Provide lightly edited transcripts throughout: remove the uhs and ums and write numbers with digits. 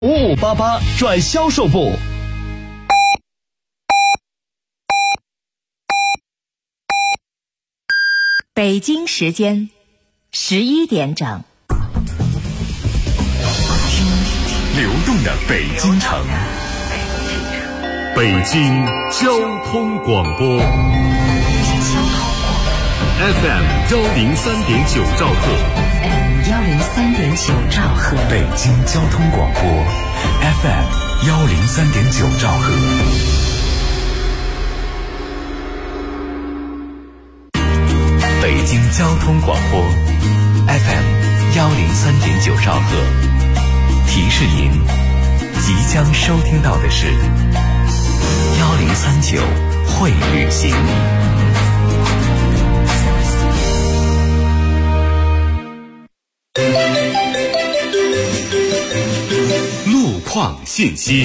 5588转销售部。 北京时间11点整。 听流动的北京城，北京交通广播 FM 103.9兆赫 103.9兆赫， 北京交通广播 FM 103.9兆赫。北京交通广播 FM 103.9兆赫，提示您即将收听到的是1039会旅行。路况信息。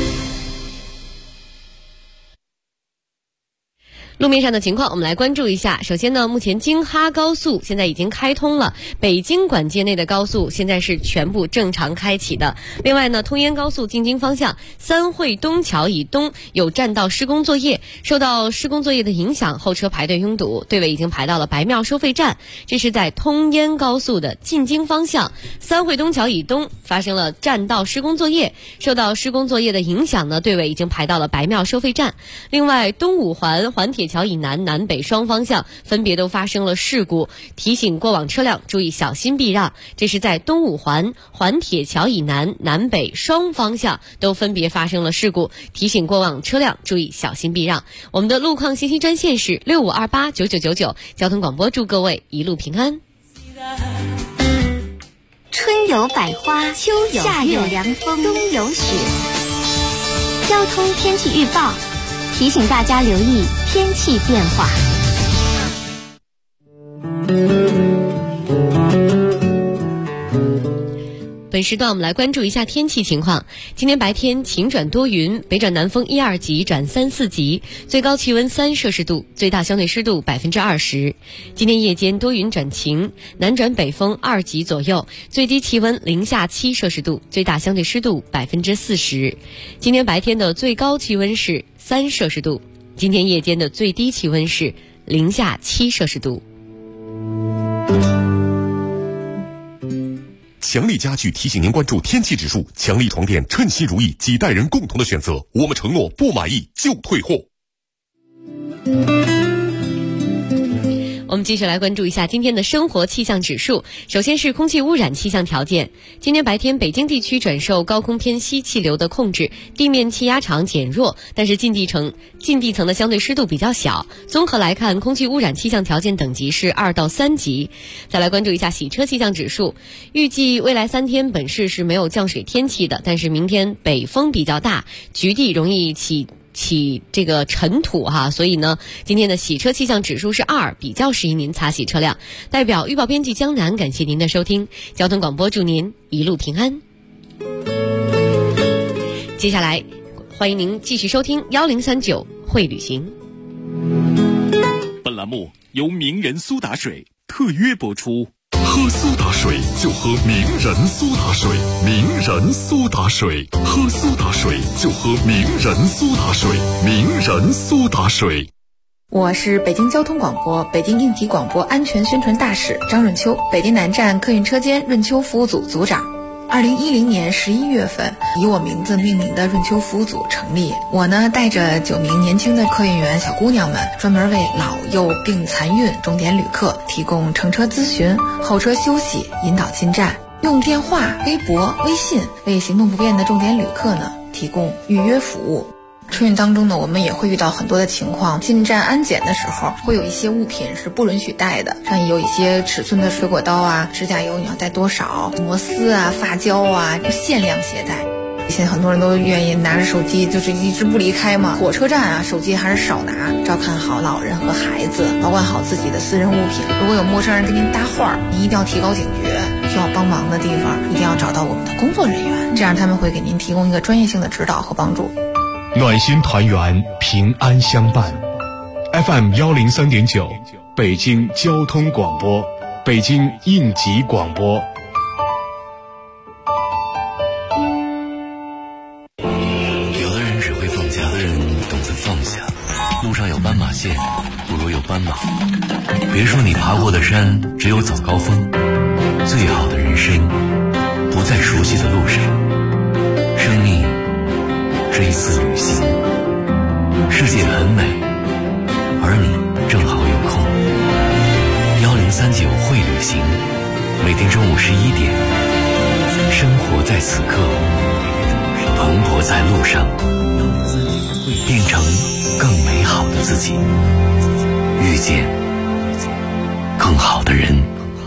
路面上的情况我们来关注一下。首先呢，目前京哈高速现在已经开通了，北京管界内的高速现在是全部正常开启的。另外呢，通燕高速进京方向三惠东桥以东有占道施工作业，受到施工作业的影响，后车排队拥堵，队尾已经排到了白庙收费站。这是在通燕高速的进京方向三惠东桥以东发生了占道施工作业，受到施工作业的影响呢，队尾已经排到了白庙收费站。另外，东五环环铁桥以南、南北双方向分别都发生了事故，提醒过往车辆注意小心避让。这是在东五环环铁桥以南、南北双方向都分别发生了事故，提醒过往车辆注意小心避让。我们的路况信息专线是65289999，交通广播祝各位一路平安。 春有百花，秋有夏有凉风，冬有雪。交通天气预报提醒大家留意天气变化。 本时段我们来关注一下天气情况。今天白天晴转多云，北转南风1、2级转3、4级，最高气温3摄氏度，最大相对湿度20%。今天夜间多云转晴，南转北风2级左右，最低气温零下7摄氏度，最大相对湿度40%。今天白天的最高气温是3摄氏度，今天夜间的最低气温是零下7摄氏度。 强力家具提醒您关注天气指数，强力床垫称心如意，几代人共同的选择，我们承诺不满意就退货。 我们继续来关注一下今天的生活气象指数。首先是空气污染气象条件。今天白天北京地区转受高空偏西气流的控制，地面气压场减弱，但是近地层的相对湿度比较小。综合来看，空气污染气象条件等级是2到3级。再来关注一下洗车气象指数。预计未来3天本市是没有降水天气的，但是明天北风比较大，局地容易起这个尘土哈，所以呢，今天的洗车气象指数是2，比较适宜您擦洗车辆。代表预报编辑江南，感谢您的收听，交通广播祝您一路平安。接下来，欢迎您继续收听1039会旅行。 本栏目由名人苏打水特约播出。 喝苏打水就喝名人苏打水，名人苏打水，喝苏打水就喝名人苏打水，名人苏打水。 我是北京交通广播北京应急广播安全宣传大使张润秋，北京南站客运车间润秋服务组组长。2010年11月份，以我名字命名的润秋服务组成立。我呢，带着9名年轻的客运员小姑娘们，专门为老幼病残孕重点旅客提供乘车咨询、候车休息、引导进站，用电话、微博、微信为行动不便的重点旅客呢提供预约服务。春运当中呢，我们也会遇到很多的情况，进站安检的时候会有一些物品是不允许带的，像有一些尺寸的水果刀啊、指甲油你要带多少、摩丝啊、发胶啊，限量携带。现在很多人都愿意拿着手机就是一直不离开嘛，火车站啊手机还是少拿，照看好老人和孩子，保管好自己的私人物品。如果有陌生人跟您搭话，您一定要提高警觉，需要帮忙的地方一定要找到我们的工作人员，这样他们会给您提供一个专业性的指导和帮助。 暖心团圆，平安相伴。FM 103.9，北京交通广播，北京应急广播。 要有斑马线，不如有斑马。别说你爬过的山只有早高峰，最好的人生不在熟悉的路上。生命是一次旅行，世界很美，而你正好有空。1039会旅行，每天中午11点，生活在此刻，蓬勃在路上，变成更美好的自己，遇见更好的人。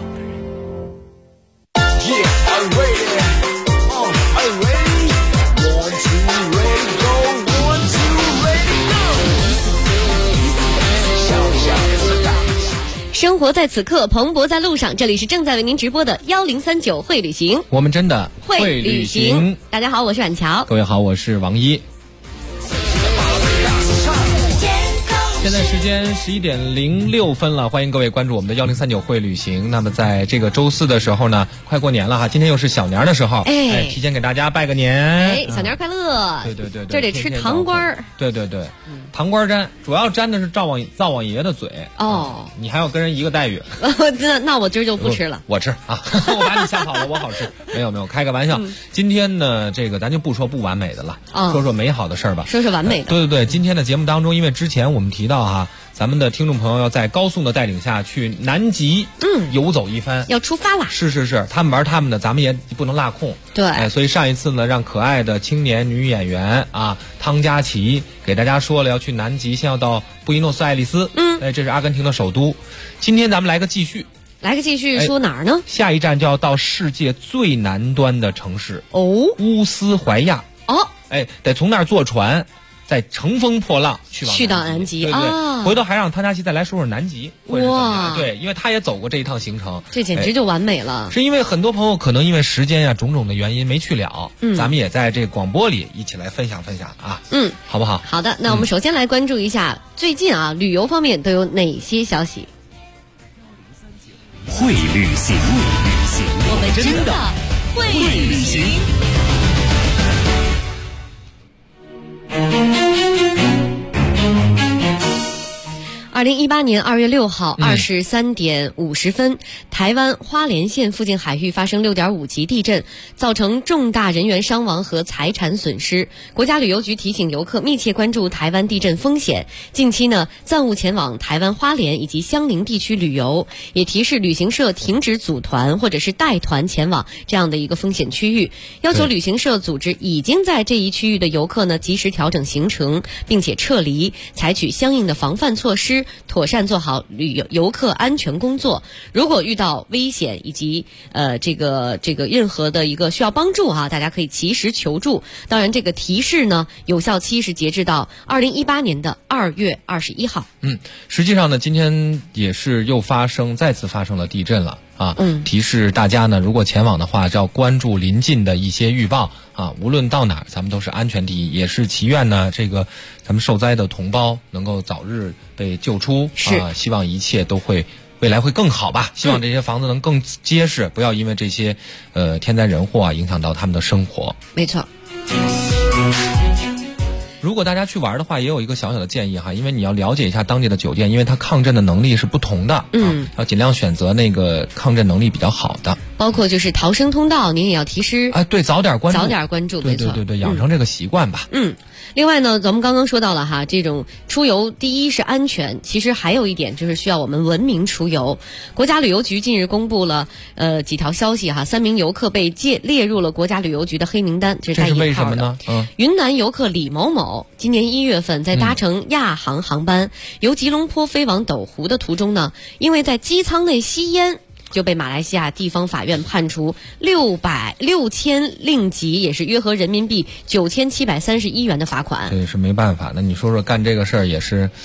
生活在此刻，蓬勃在路上。这里是正在为您直播的1039会旅行， 我们真的会旅行。 大家好，我是阮乔。 各位好，我是王一。现在时间11点06分了，欢迎各位关注我们的1039会旅行。那么在这个周四的时候呢，快过年了哈，今天又是小年的时候，提前给大家拜个年， 小年快乐。对，这得吃糖瓜儿。 对，糖瓜粘，主要粘的是灶王爷的嘴。你还要跟人一个待遇。 那我今儿就不吃了。 我吃啊，我把你吓跑了，我好吃。没有，开个玩笑。今天呢，这个咱就不说不完美的了，说说美好的事儿吧。 说说完美的。 对，今天的节目当中，因为之前我们提到哈，咱们的听众朋友要在高颂的带领下去南极游走一番， 要出发了。 是，他们玩他们的，咱们也不能落空。 对， 所以上一次呢，让可爱的青年女演员汤佳琪给大家说了要去南极，先要到布宜诺斯艾利斯，这是阿根廷的首都。今天咱们来个继续， 说哪儿呢？ 下一站就要到世界最南端的城市乌斯怀亚。得从那儿坐船，再乘风破浪去到南极。对，回头还让汤佳琪再来说说南极。哇，对，因为他也走过这一趟行程， 这简直就完美了。 是因为很多朋友可能因为时间种种的原因没去了，咱们也在这个广播里一起来分享啊。好不好？ 好的，那我们首先来关注一下最近旅游方面都有哪些消息。 会旅行， 我们真的会旅行。2018年2月6号23点50分，台湾花莲县附近海域发生6.5级地震，造成重大人员伤亡和财产损失。国家旅游局提醒游客密切关注台湾地震风险，近期呢暂勿前往台湾花莲以及相邻地区旅游，也提示旅行社停止组团或者是带团前往这样的一个风险区域，要求旅行社组织已经在这一区域的游客呢及时调整行程，并且撤离，采取相应的防范措施，妥善做好游客安全工作。如果遇到危险以及这个任何的一个需要帮助大家可以及时求助。当然这个提示呢有效期是截至到2018年的2月21号。 实际上呢今天也是再次发生了地震了提示大家呢如果前往的话就要关注临近的一些预报无论到哪儿咱们都是安全第一，也是祈愿呢这个咱们受灾的同胞能够早日被救出，希望一切都会未来会更好吧，希望这些房子能更结实，不要因为这些天灾人祸影响到他们的生活。 没错。 如果大家去玩的话，也有一个小小的建议因为你要了解一下当地的酒店，因为它抗震的能力是不同的，要尽量选择那个抗震能力比较好的， 包括就是逃生通道，您也要提示对，早点关注， 没错， 对，养成这个习惯吧。 另外呢，咱们刚刚说到了这种出游，第一是安全，其实还有一点就是需要我们文明出游。国家旅游局近日公布了几条消息3名游客被列入了国家旅游局的黑名单，这是带引号的。 为什么呢？ 云南游客李某某今年1月份在搭乘亚航航班由吉隆坡飞往斗湖的途中呢，因为在机舱内吸烟，就被马来西亚地方法院判处6000令吉，也是约合人民币9731元的罚款。 这也是没办法，那你说说干这个事儿也是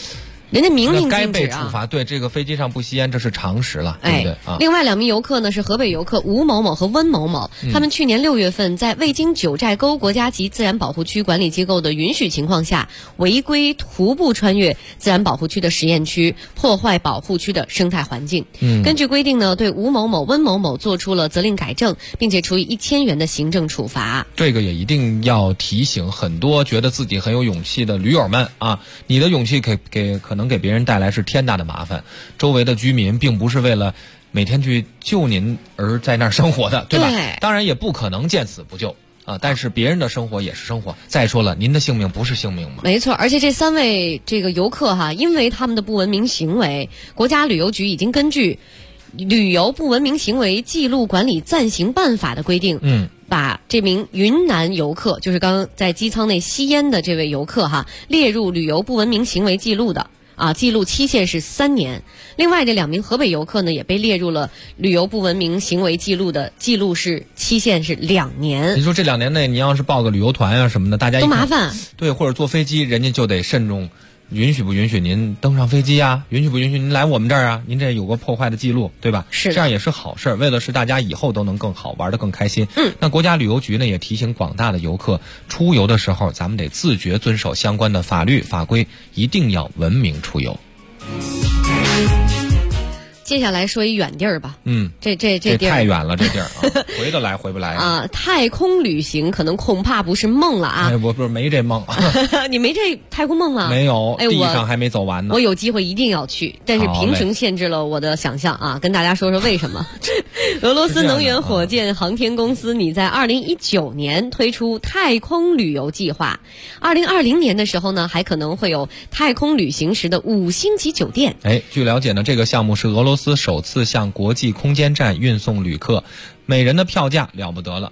人家明令该禁止啊。 被处罚。对，这个飞机上不吸烟，这是常识了，对不对啊？ 另外2名游客呢是河北游客吴某某和温某某，他们去年6月份在未经九寨沟国家级自然保护区管理机构的允许情况下，违规徒步穿越自然保护区的实验区，破坏保护区的生态环境。根据规定呢，对吴某某、温某某做出了责令改正，并且处以1000元的行政处罚。 这个也一定要提醒很多觉得自己很有勇气的驴友们啊，你的勇气可能给别人带来是天大的麻烦。周围的居民并不是为了每天去救您而在那儿生活的，对吧？ 对， 当然也不可能见死不救啊，但是别人的生活也是生活。再说了，您的性命不是性命吗？ 没错，而且这3位这个游客哈，因为他们的不文明行为，国家旅游局已经根据旅游不文明行为记录管理暂行办法的规定，把这名云南游客，就是刚刚在机舱内吸烟的这位游客哈，列入旅游不文明行为记录的。记录期限是3年。另外这2名河北游客呢，也被列入了旅游不文明行为记录的记录是期限是2年。 你说这2年内，你要是报个旅游团啊什么的，大家都麻烦。 对，或者坐飞机，人家就得慎重。允许不允许您登上飞机啊？允许不允许您来我们这儿啊？您这有个破坏的记录，对吧？ 是， 这样也是好事儿。为了是大家以后都能更好，玩得更开心。那国家旅游局呢也提醒广大的游客，出游的时候咱们得自觉遵守相关的法律法规，一定要文明出游。 接下来说一远地儿吧。这地儿太远了，这地儿啊，回得来回不来啊。 太空旅行可能恐怕不是梦了啊。 我不是没这梦。 你没这太空梦吗？ 没有，地上还没走完呢。 我有机会一定要去，但是平程限制了我的想象啊。跟大家说说为什么。俄罗斯能源火箭航天公司拟在2019年推出太空旅游计划，2020年的时候呢，还可能会有太空旅行时的5星级酒店。 据了解呢，这个项目是俄罗斯首次向国际空间站运送旅客，每人的票价了不得了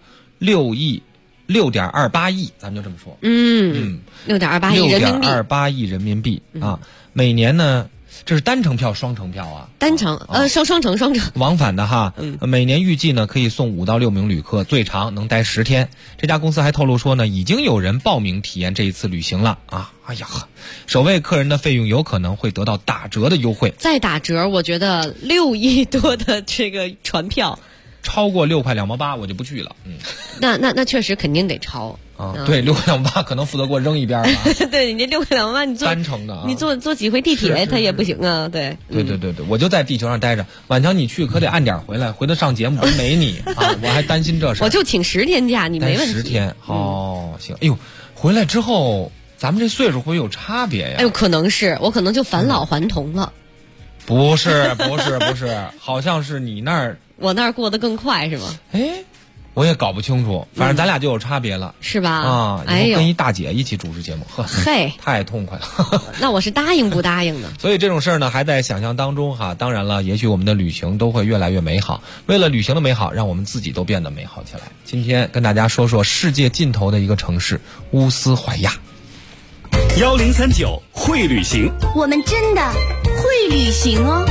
，6.28亿，咱们就这么说。 6.28亿人民币 ，6.28亿人民币啊！每年呢，这是单程票、双程票啊？ 单程，双程往返的哈。每年预计呢可以送5到6名旅客，最长能待10天。这家公司还透露说呢，已经有人报名体验这一次旅行了啊！哎呀，首位客人的费用有可能会得到打折的优惠。 再打折，我觉得6亿多的这个船票， 超过6块2毛8我就不去了。 那确实肯定得超。 对，6块2毛8可能负责给我扔一边了。 对，你这6块2毛8，你坐单程的， 你坐几回地铁它也不行啊。对， 我就在地球上待着。晚强你去可得按点回来，回头上节目真没你啊！我还担心这事。 我就请10天假，你没问题。 10天行。哎呦，回来之后咱们这岁数会有差别呀？ 哎呦，可能是我可能就返老还童了。 不是，好像是你那儿， 我那儿过得更快是吗？ 我也搞不清楚，反正咱俩就有差别了， 是吧？ 啊，以后跟一大姐一起主持节目， 嘿， 太痛快了。 那我是答应不答应呢？ 所以这种事儿呢，还在想象当中哈。当然了，也许我们的旅行都会越来越美好。为了旅行的美好，让我们自己都变得美好起来。今天跟大家说说世界尽头的一个城市——乌斯怀亚。 1039会旅行， 我们真的会旅行哦。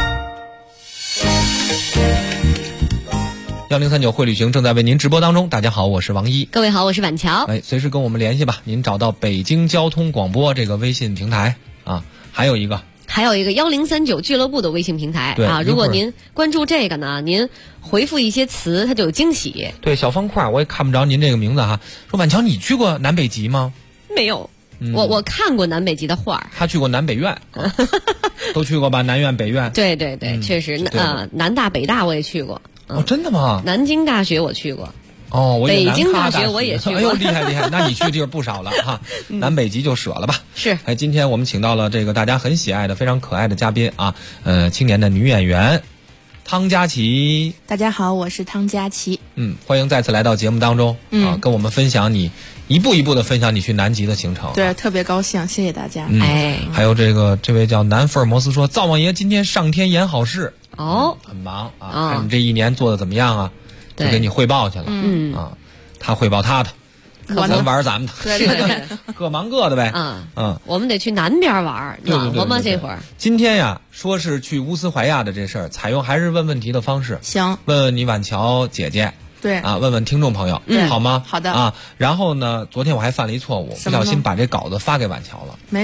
1039会旅行正在为您直播当中。大家好，我是王一。 各位好，我是婉乔。 随时跟我们联系吧。您找到北京交通广播这个微信平台啊，还有一个 1039俱乐部的微信平台啊。如果您关注这个呢，您回复一些词，它就有惊喜。 对，小方块我也看不着您这个名字哈。说婉乔，你去过南北极吗？ 没有。我看过南北极的画。 他去过南北院，都去过吧？南院北院。 对，确实南大北大我也去过。 真的吗？ 南京大学我去过。 我北京大学我也去过。 哎呦，厉害！那你去地儿不少了哈。南北极就舍了吧。 是。 今天我们请到了这个大家很喜爱的、非常可爱的嘉宾啊，青年的女演员汤佳琪。 大家好，我是汤佳琪。 欢迎再次来到节目当中啊，跟我们分享你一步一步的分享你去南极的行程。 对，特别高兴，谢谢大家。 还有这位叫南福尔摩斯说，灶王爷今天上天演好事。很忙啊，看你这一年做的怎么样啊，就给你汇报去了。他汇报他的，咱玩咱们的， 是各忙各的呗。 我们得去南边玩，暖和吗？这会儿今天呀，说是去乌斯怀亚的这事儿，采用还是问问题的方式。 行， 问问你婉乔姐姐。 对啊，问问听众朋友，好吗？ 好的啊。然后呢，昨天我还犯了一错误，不小心把这稿子发给婉乔了。 没事儿。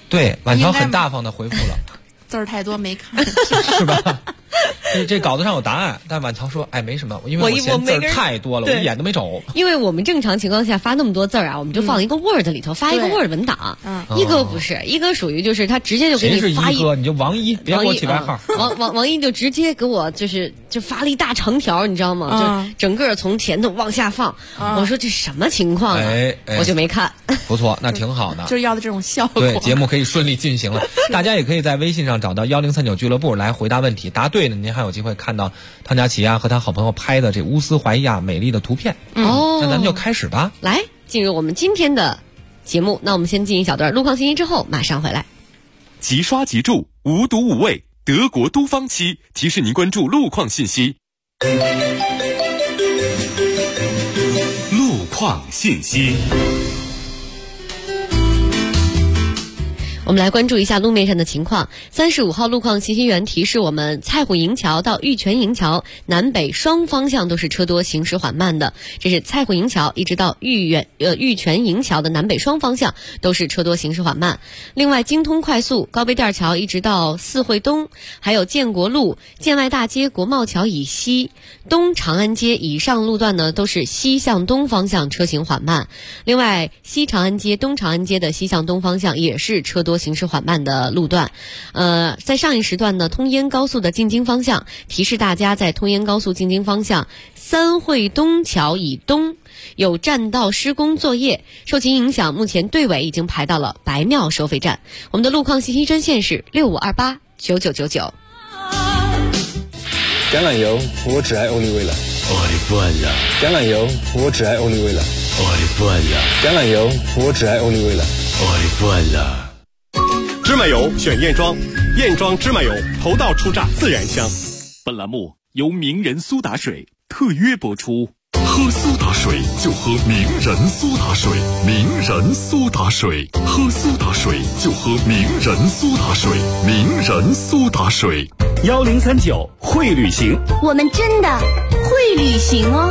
对，婉乔很大方的回复了， 字儿太多没看， 是吧？这稿子上有答案，但婉乔说：“哎，没什么，因为我嫌字儿太多了，我一眼都没瞅。 因为我们正常情况下发那么多字儿啊，我们就放一个 Word 里头，发一个 Word 文档。一哥不是，一哥属于就是他直接就给你发一哥，你就王一，别给我起外号。 王一就直接给我就发了一大长条，你知道吗？就整个从前头往下放。我说这什么情况啊？我就没看。 不错，那挺好的， 就是要的这种效果。 对，节目可以顺利进行了。大家也可以在微信上找到1039俱乐部来回答问题，答对呢，您还有机会看到汤佳琪和他好朋友拍的这乌斯怀亚美丽的图片。那咱们就开始吧， 来进入我们今天的节目。那我们先进一小段路况信息，之后马上回来。 即刷即住，无毒无味，德国都方漆提示您关注路况信息。路况信息。 我们来关注一下路面上的情况。35号路况信息员提示我们，蔡虎营桥到玉泉营桥南北双方向都是车多，行驶缓慢的。这是蔡虎营桥一直到玉泉营桥的南北双方向都是车多，行驶缓慢。另外，京通快速高碑店桥一直到四惠东，还有建国路、建外大街、国贸桥以西、东长安街以上路段呢，都是西向东方向车行缓慢。另外，西长安街、东长安街的西向东方向也是车多，行驶缓慢的路段。在上一时段呢，通燕高速的进京方向，提示大家在通燕高速进京方向三惠东桥以东有占道施工作业，受其影响，目前队尾已经排到了白庙收费站。我们的路况信息专线是65289999。 橄榄油，我只爱欧丽味了。橄榄油，我只爱欧丽味了。橄榄油，我只爱欧丽味了。 芝麻油选燕庄，燕庄芝麻油头道初榨自然香。 本栏目由名人苏打水特约播出。 喝苏打水就喝名人苏打水，名人苏打水，喝苏打水就喝名人苏打水，名人苏打水。 1039会旅行， 我们真的会旅行哦。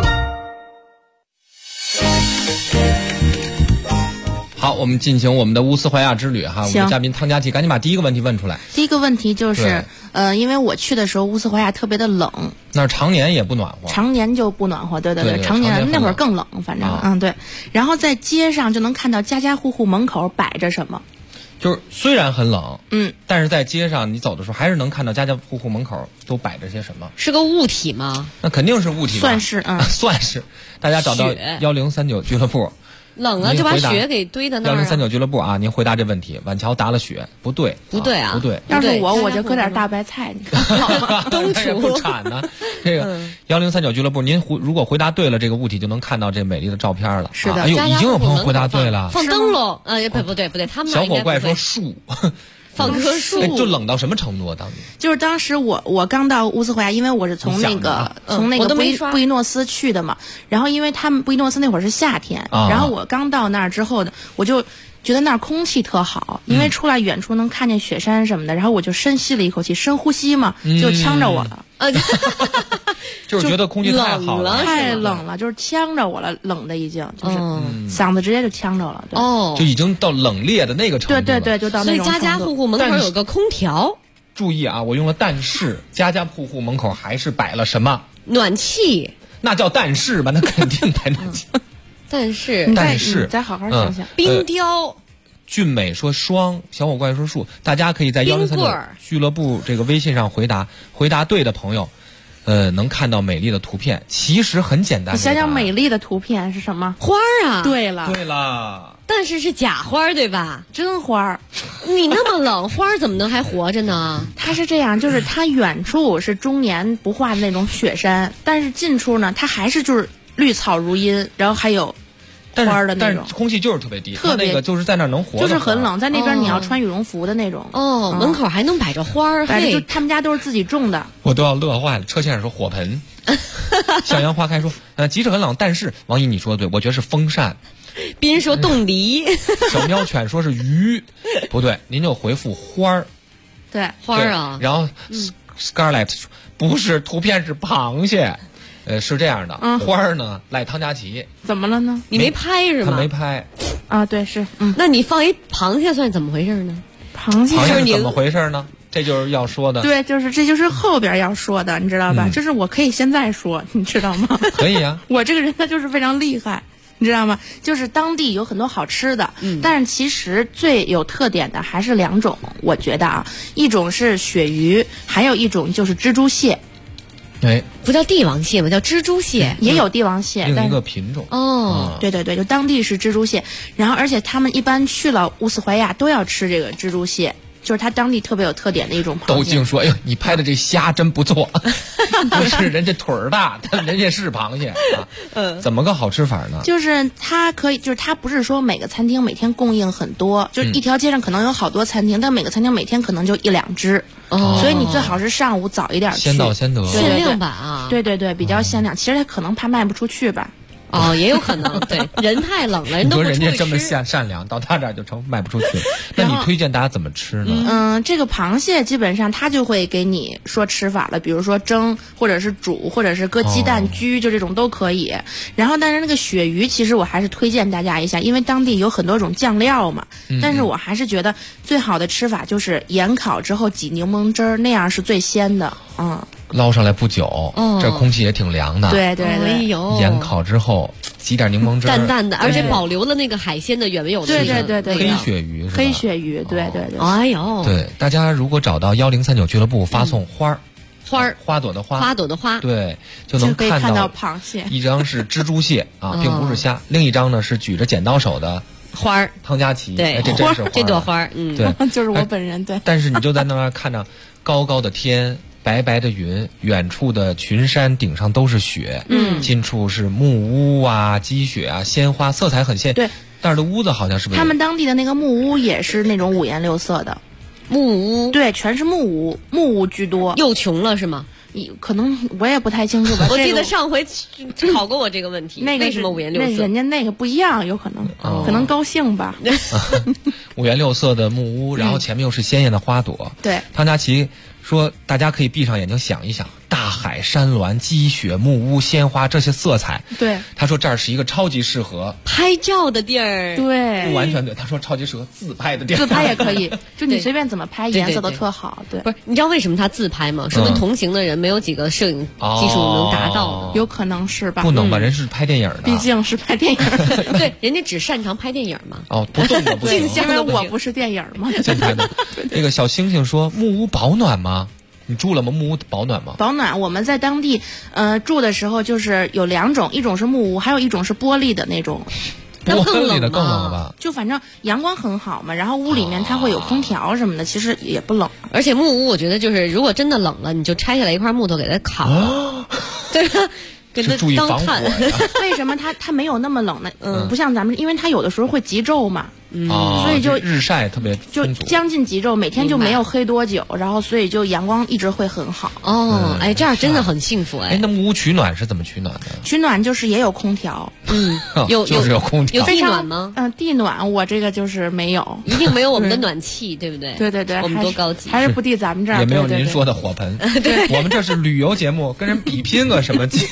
好，我们进行我们的乌斯怀亚之旅哈。我们的嘉宾汤佳琪，赶紧把第一个问题问出来。 第一个问题就是，因为我去的时候乌斯怀亚特别的冷， 那常年也不暖和， 常年就不暖和，对，常年那会儿更冷，反正对。然后在街上就能看到家家户户门口摆着什么， 就是虽然很冷，但是在街上你走的时候还是能看到家家户户门口都摆着些什么。 是个物体吗？ 那肯定是物体吧， 算是算是。大家找到1039俱乐部。 冷了就把雪给堆在那儿。 1039俱乐部啊，您回答这问题。婉乔答了雪，不对， 不对啊， 不对。 要是我就搁点大白菜，你看好吗？ 冬储不产呢。这个1039俱乐部，您如果回答对了这个物体，就能看到这美丽的照片了。 是的， 哎呦，已经有朋友回答对了。 放灯笼，不对，他们小火怪说树。 放棵树， 就冷到什么程度啊？当年就是当时我刚到乌斯怀亚，因为我是从那个布宜诺斯去的嘛，然后因为他们布宜诺斯那会儿是夏天，然后我刚到那儿之后呢，我就觉得那儿空气特好，因为出来远处能看见雪山什么的，然后我就深吸了一口气，深呼吸嘛，就呛着我了。 就是觉得空气太好了， 太冷了，就是呛着我了，冷的已经就是嗓子直接就呛着了， 就已经到冷冽的那个程度了。 对，就到那种程度。 所以家家户户门口有个空调。 注意啊，我用了但是，家家户户门口还是摆了什么？ 暖气。 那叫但是吧？那肯定摆暖气。 但是你再好好想想。 冰雕。 俊美说双，小火怪说树，大家可以在1039俱乐部这个微信上回答对的朋友，能看到美丽的图片。其实很简单， 你想想美丽的图片是什么？ 花啊！ 对了， 但是是假花对吧？ 真花。 你那么冷，花怎么能还活着呢？ 它是这样，就是它远处是终年不化的那种雪山，但是近处呢，它还是就是绿草如茵，然后还有花的那种， 但是空气就是特别低，特别那个就是在那儿能活， 就是很冷，在那边你要穿羽绒服的那种。 门口还能摆着花儿， 就他们家都是自己种的， 我都要乐坏了。车先生说火盆，向阳花开说即使很冷，但是王毅你说的对，我觉得是风扇。 斌说冻梨， 小喵犬说是鱼，不对，您就回复花儿。 对， 花儿啊。 然后 Scarlett 说不是，图片是螃蟹。是这样的，花儿呢赖汤佳琪。 怎么了呢？ 你没拍是吗？ 他没拍。 啊，对，是。 那你放一螃蟹算怎么回事呢？ 螃蟹是怎么回事呢？这就是要说的。 对，这就是后边要说的，你知道吧？就是我可以现在说，你知道吗？ 可以啊。 我这个人他就是非常厉害，你知道吗？就是当地有很多好吃的，但是其实最有特点的还是2种，我觉得啊，一种是鳕鱼，还有一种就是蜘蛛蟹。 不叫帝王蟹吗？叫蜘蛛蟹， 也有帝王蟹， 另一个品种。 对对对，就当地是蜘蛛蟹，然后而且他们一般去了乌斯怀亚都要吃这个蜘蛛蟹。就是它当地特别有特点的一种螃蟹。 都净说，哎呦，你拍的这虾真不错，不是人家腿儿大，但人家是螃蟹啊。怎么个好吃法呢？ 就是它可以，就是它不是说每个餐厅每天供应很多，就是一条街上可能有好多餐厅，但每个餐厅每天可能就1、2只。所以你最好是上午早一点去， 先到先得， 限量版啊。 对对对，比较限量。其实它可能怕卖不出去吧。 也有可能，对，人太冷了，人都不出去吃。 人家这么善良，到他这儿就成卖不出去。那你推荐大家怎么吃呢？ 这个螃蟹基本上他就会给你说吃法了，比如说蒸，或者是煮，或者是搁鸡蛋焗，就这种都可以。然后，但是那个鳕鱼，其实我还是推荐大家一下，因为当地有很多种酱料嘛。但是我还是觉得最好的吃法就是盐烤之后挤柠檬汁儿，那样是最鲜的。 捞上来不久，这空气也挺凉的。 对对对， 盐烤之后挤点柠檬汁， 淡淡的，而且保留了那个海鲜的原有的。 对对对对， 黑鳕鱼是吧？ 黑鳕鱼，对对对。 哎呦， 对，大家如果找到1039俱乐部，发送花朵的花，对，就能看到螃蟹。 一张是蜘蛛蟹啊，并不是虾；另一张呢是举着剪刀手的花汤佳琪。 对， 这真是花， 这朵花， 对， 就是我本人。对， 但是你就在那儿看着高高的天。白白的云，远处的群山顶上都是雪，近处是木屋啊、积雪啊、鲜花，色彩很鲜。 对， 但是的屋子好像是不是？ 他们当地的那个木屋也是那种5颜6色的木屋， 对，全是木屋居多。 又穷了是吗？ 可能我也不太清楚吧。 我记得上回考过我这个问题， 那个为什么5颜6色？ 那人家那个不一样，有可能，可能高兴吧。 5颜6色的木屋，然后前面又是鲜艳的花朵。 对， 汤佳琪说，大家可以闭上眼睛想一想，大海、山峦、积雪、木屋、鲜花这些色彩。 对， 他说这儿是一个超级适合拍照的地儿。 对， 不完全对，他说超级适合自拍的地儿。 自拍也可以，就你随便怎么拍，颜色都特好。对， 不是，你知道为什么他自拍吗？说明同行的人没有几个摄影技术能达到的， 有可能是吧？ 不能吧？人是拍电影的， 毕竟是拍电影。 对，人家只擅长拍电影嘛。 不动的不行， 因为我不是电影嘛。 那个小星星说，木屋保暖吗？你住了吗？木屋保暖吗？ 保暖，我们在当地住的时候就是有2种，一种是木屋，还有一种是玻璃的那种。 玻璃的更冷吧？ 就反正阳光很好嘛，然后屋里面它会有空调什么的，其实也不冷。 而且木屋我觉得就是如果真的冷了，你就拆下来一块木头给它烤，对吧？跟它当炭。 为什么它没有那么冷呢？不像咱们，因为它有的时候会极昼嘛。所以就日晒特别就将近极昼，每天就没有黑多久，然后所以就阳光一直会很好。 这样真的很幸福那木屋取暖是怎么取暖的？ 取暖就是也有空调， 就是有空调。 有地暖吗？ 地暖我这个就是没有， 一定没有我们的暖气，对不对？ 对对对， 我们多高级， 还是不敌咱们这儿， 也没有您说的火盆。 对， 我们这是旅游节目，跟人比拼个什么劲？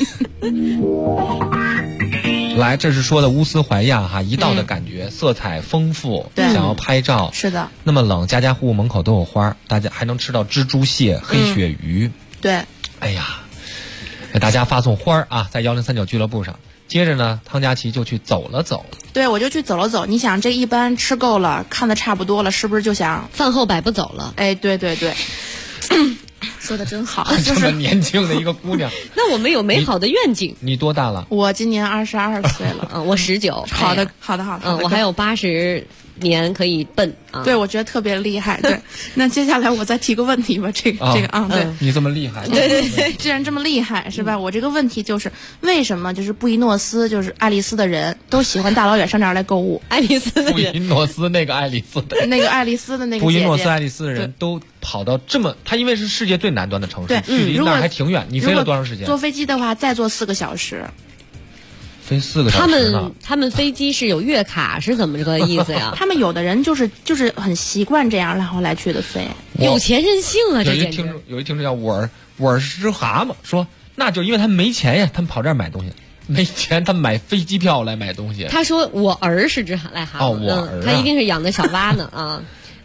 来，这是说的乌斯怀亚哈，一到的感觉，色彩丰富，想要拍照。 是的。 那么冷，家家户户门口都有花，大家还能吃到蜘蛛蟹、黑鳕鱼。 对。 哎呀，给大家发送花啊，在1039俱乐部上。接着呢，汤佳琪就去走了走。 对，我就去走了走。你想，这一般吃够了，看的差不多了，是不是就想饭后百步走了？ 哎，对对对。说的真好， 这么年轻的一个姑娘。 那我们有美好的愿景。 你多大了？ 我今年22岁了。 我19。 好的。 我还有80年可以奔啊。 对，我觉得特别厉害。对，那接下来我再提个问题吧。这个对， 你这么厉害。 对，既然这么厉害是吧？我这个问题就是为什么就是布宜诺斯就是爱丽丝的人都喜欢大老远上这儿来购物？ 爱丽丝的人， 布宜诺斯那个爱丽丝的， 那个爱丽丝的那个布宜诺斯爱丽丝的人都跑到这么，他因为是世界最南端的城市， 对， 距离那儿还挺远。你飞了多长时间？ 坐飞机的话，再坐4个小时。 飞4个小时呢？ 他们飞机是有月卡，是怎么这个意思呀？ 他们有的人就是很习惯这样然后来去的飞， 有钱任性啊！这简直有一听众叫我是只蛤蟆，说那就因为他们没钱呀，他们跑这儿买东西。没钱，他买飞机票来买东西。 他说我儿是只癞蛤蟆， 我儿他一定是养的小蛙呢啊。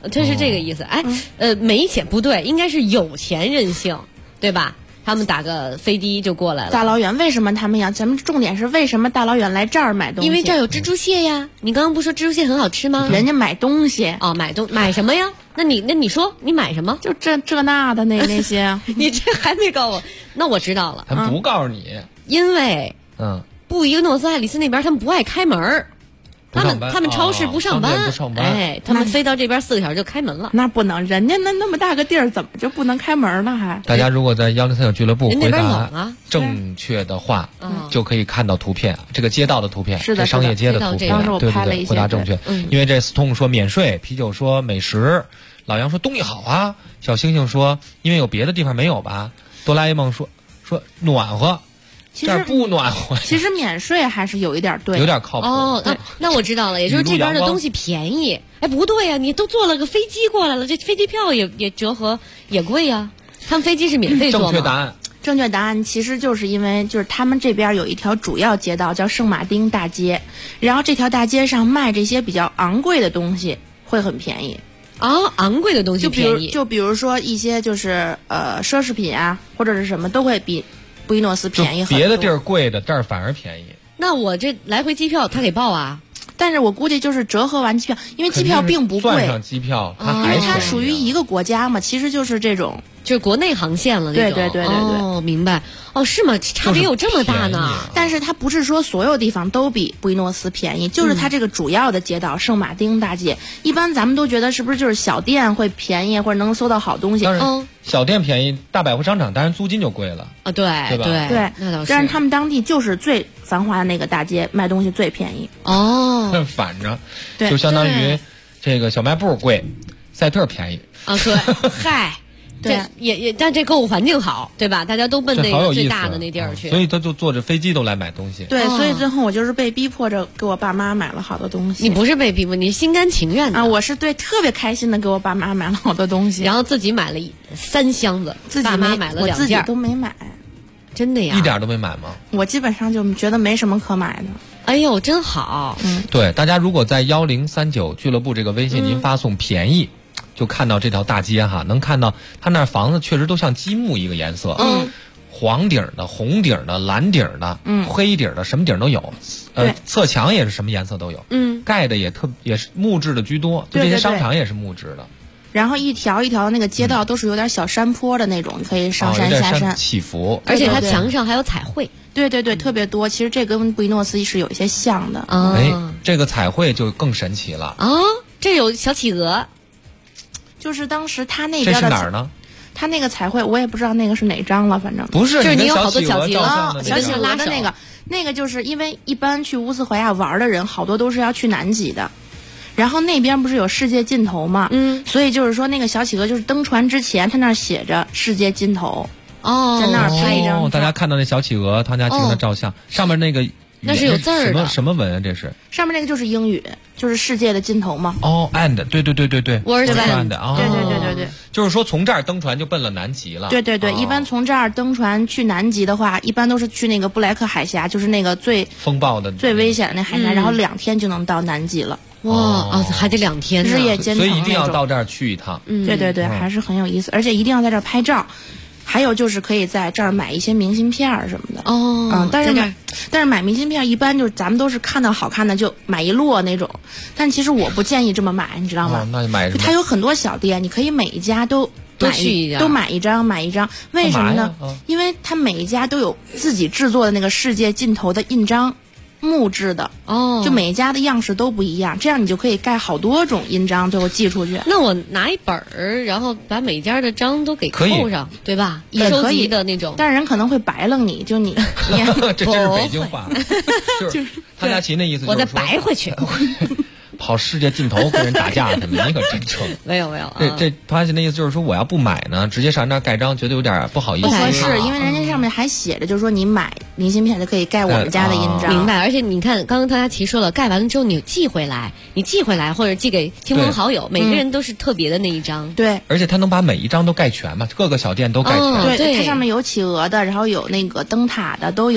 他是这个意思。哎，没钱不对，应该是有钱任性，对吧？他们打个飞的就过来了。 大老远为什么他们要？咱们重点是为什么大老远来这儿买东西？ 因为这儿有蜘蛛蟹呀。你刚刚不说蜘蛛蟹很好吃吗？ 人家买东西哦，买什么呀？那你说你买什么？ 就这那的那些， 你这还没告诉我。那我知道了。 他们不告诉你， 因为布宜诺斯艾利斯那边他们不爱开门。他们超市不上班，哎，他们飞到这边4个小时就开门了。 那不能，人家那么大个地儿，怎么就不能开门呢？还大家如果在1039俱乐部回答正确的话，就可以看到图片，这个街道的图片， 是的， 商业街的图片，对，回答正确。因为这 Stone 说免税，啤酒说美食，老杨说东西好啊，小星星说因为有别的地方没有吧，哆啦 A 梦说暖和。这儿不暖和， 其实免税还是有一点对， 有点靠谱。 哦，那我知道了，也就是这边的东西便宜。哎，不对呀，你都坐了个飞机过来了，这飞机票也折合也贵呀。他们飞机是免费坐吗？ 正确答案其实就是因为他们这边有一条主要街道叫圣马丁大街，然后这条大街上卖这些比较昂贵的东西会很便宜。 昂贵的东西便宜， 就比如说一些就是奢侈品啊，或者是什么都会比布宜诺斯便宜很多。 别的地儿贵的，这儿反而便宜。 那我这来回机票他给报啊？ 但是我估计就是折合完机票，因为机票并不贵， 算上机票， 因为它属于一个国家嘛，其实就是这种， 就是国内航线了那种。 对。 哦，明白。哦，是吗？差别有这么大呢？ 但是它不是说所有地方都比布宜诺斯便宜，就是它这个主要的街道圣马丁大街，一般咱们都觉得是不是就是小店会便宜或者能搜到好东西？ 小店便宜，大百货商场当然租金就贵了啊。对， 那倒是。但是他们当地就是最繁华的那个大街，卖东西最便宜。 哦， 反着，就相当于这个小卖部贵，赛特便宜啊。对，嗨。对，也，但这购物环境好，对吧？大家都奔那个最大的那地儿去， 所以他就坐着飞机都来买东西。 对，所以最后我就是被逼迫着给我爸妈买了好多东西。 你不是被逼迫，你心甘情愿的啊！我是特别开心的给我爸妈买了好多东西， 然后自己买了3箱子，爸妈买了2件， 我自己都没买， 真的呀？ 一点都没买吗？ 我基本上就觉得没什么可买的。 哎呦，真好！ 对，大家如果在1039俱乐部这个微信您发送便宜。就看到这条大街哈，能看到他那房子确实都像积木一个颜色，黄顶的、红顶的、蓝顶的、黑顶的，什么顶都有。侧墙也是什么颜色都有。盖的也是木质的居多，就这些商场也是木质的。 然后一条一条那个街道都是有点小山坡的那种，可以上山下山， 起伏。 而且它墙上还有彩绘。 对，特别多。其实这跟布宜诺斯是有一些像的。 这个彩绘就更神奇了。 这有小企鹅。 就是当时他那边的这是哪儿呢？ 他那个彩绘我也不知道那个是哪张了，反正不是， 就是你有好多小企鹅， 小企鹅的那个就是因为一般去乌斯怀亚玩的人好多都是要去南极的，然后那边不是有世界尽头嘛，所以就是说那个小企鹅就是登船之前他那儿写着世界尽头在那儿拍一张。 大家看到那小企鹅，他家请他照相，上面那个。 那是有字儿的， 什么文啊？这是上面那个就是英语，就是世界的尽头嘛。 and 对 ，World's End， 对， 就是说从这儿登船就奔了南极了。 对，一般从这儿登船去南极的话，一般都是去那个布莱克海峡，就是那个最风暴的、 最危险的那海峡，然后2天就能到南极了。 哇还得2天呢， 日夜兼程， 所以一定要到这儿去一趟。 对，还是很有意思，而且一定要在这儿拍照。还有就是可以在这儿买一些明信片什么的。但是买明信片一般就是咱们都是看到好看的就买一摞那种，但其实我不建议这么买，你知道吗？ 那你买什么？ 它有很多小店，你可以每一家都买一张，为什么呢？因为它每一家都有自己制作的那个世界尽头的印章。木质的就每一家的样式都不一样，这样你就可以盖好多种印章，最后寄出去。 那我拿一本儿，然后把每家的章都给扣上，对吧？收集的那种。 但是人可能会白愣你，就你这真是北京话，就是潘佳琪那意思， 我再白回去。 跑世界尽头跟人打架去了，你可真成。 没有。 这潘佳琪那意思就是说，我要不买呢，直接上那盖章，觉得有点不好意思。 不合适，因为人家上面还写着，就是说你买明信片就可以盖我们家的印章。 明白。而且你看，刚刚潘佳琪说了，盖完了之后你寄回来或者寄给亲朋好友，每个人都是特别的那一张。 对。 而且他能把每一张都盖全嘛，各个小店都盖全。 对，它上面有企鹅的，然后有那个灯塔的都有。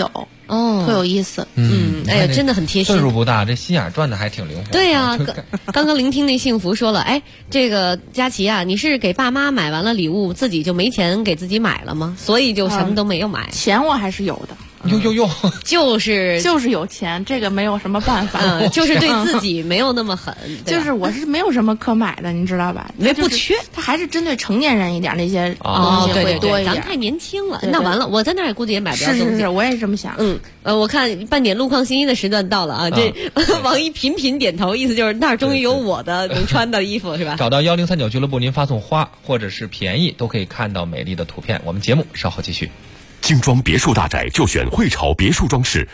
特有意思。 哎呀，真的很贴心。 岁数不大，这心眼转的还挺灵活。 对呀，刚刚聆听那幸福说了，哎，这个佳琪啊，你是给爸妈买完了礼物，自己就没钱给自己买了吗？所以就什么都没有买。 钱我还是有的。就是有钱，这个没有什么办法。 就是对自己没有那么狠。 就是我是没有什么可买的，你知道吧？ 不缺， 他还是针对成年人一点那些东西会多一点。 咱们太年轻了，那完了，我在那儿估计也买不了东西。 是，我也是这么想。 我看半点路况信息的时段到了啊，这王一频频点头，意思就是那儿终于有我的能穿的衣服是吧？ 找到1039俱乐部，您发送花或者是便宜，都可以看到美丽的图片。我们节目稍后继续。 精装别墅大宅就选汇潮别墅装饰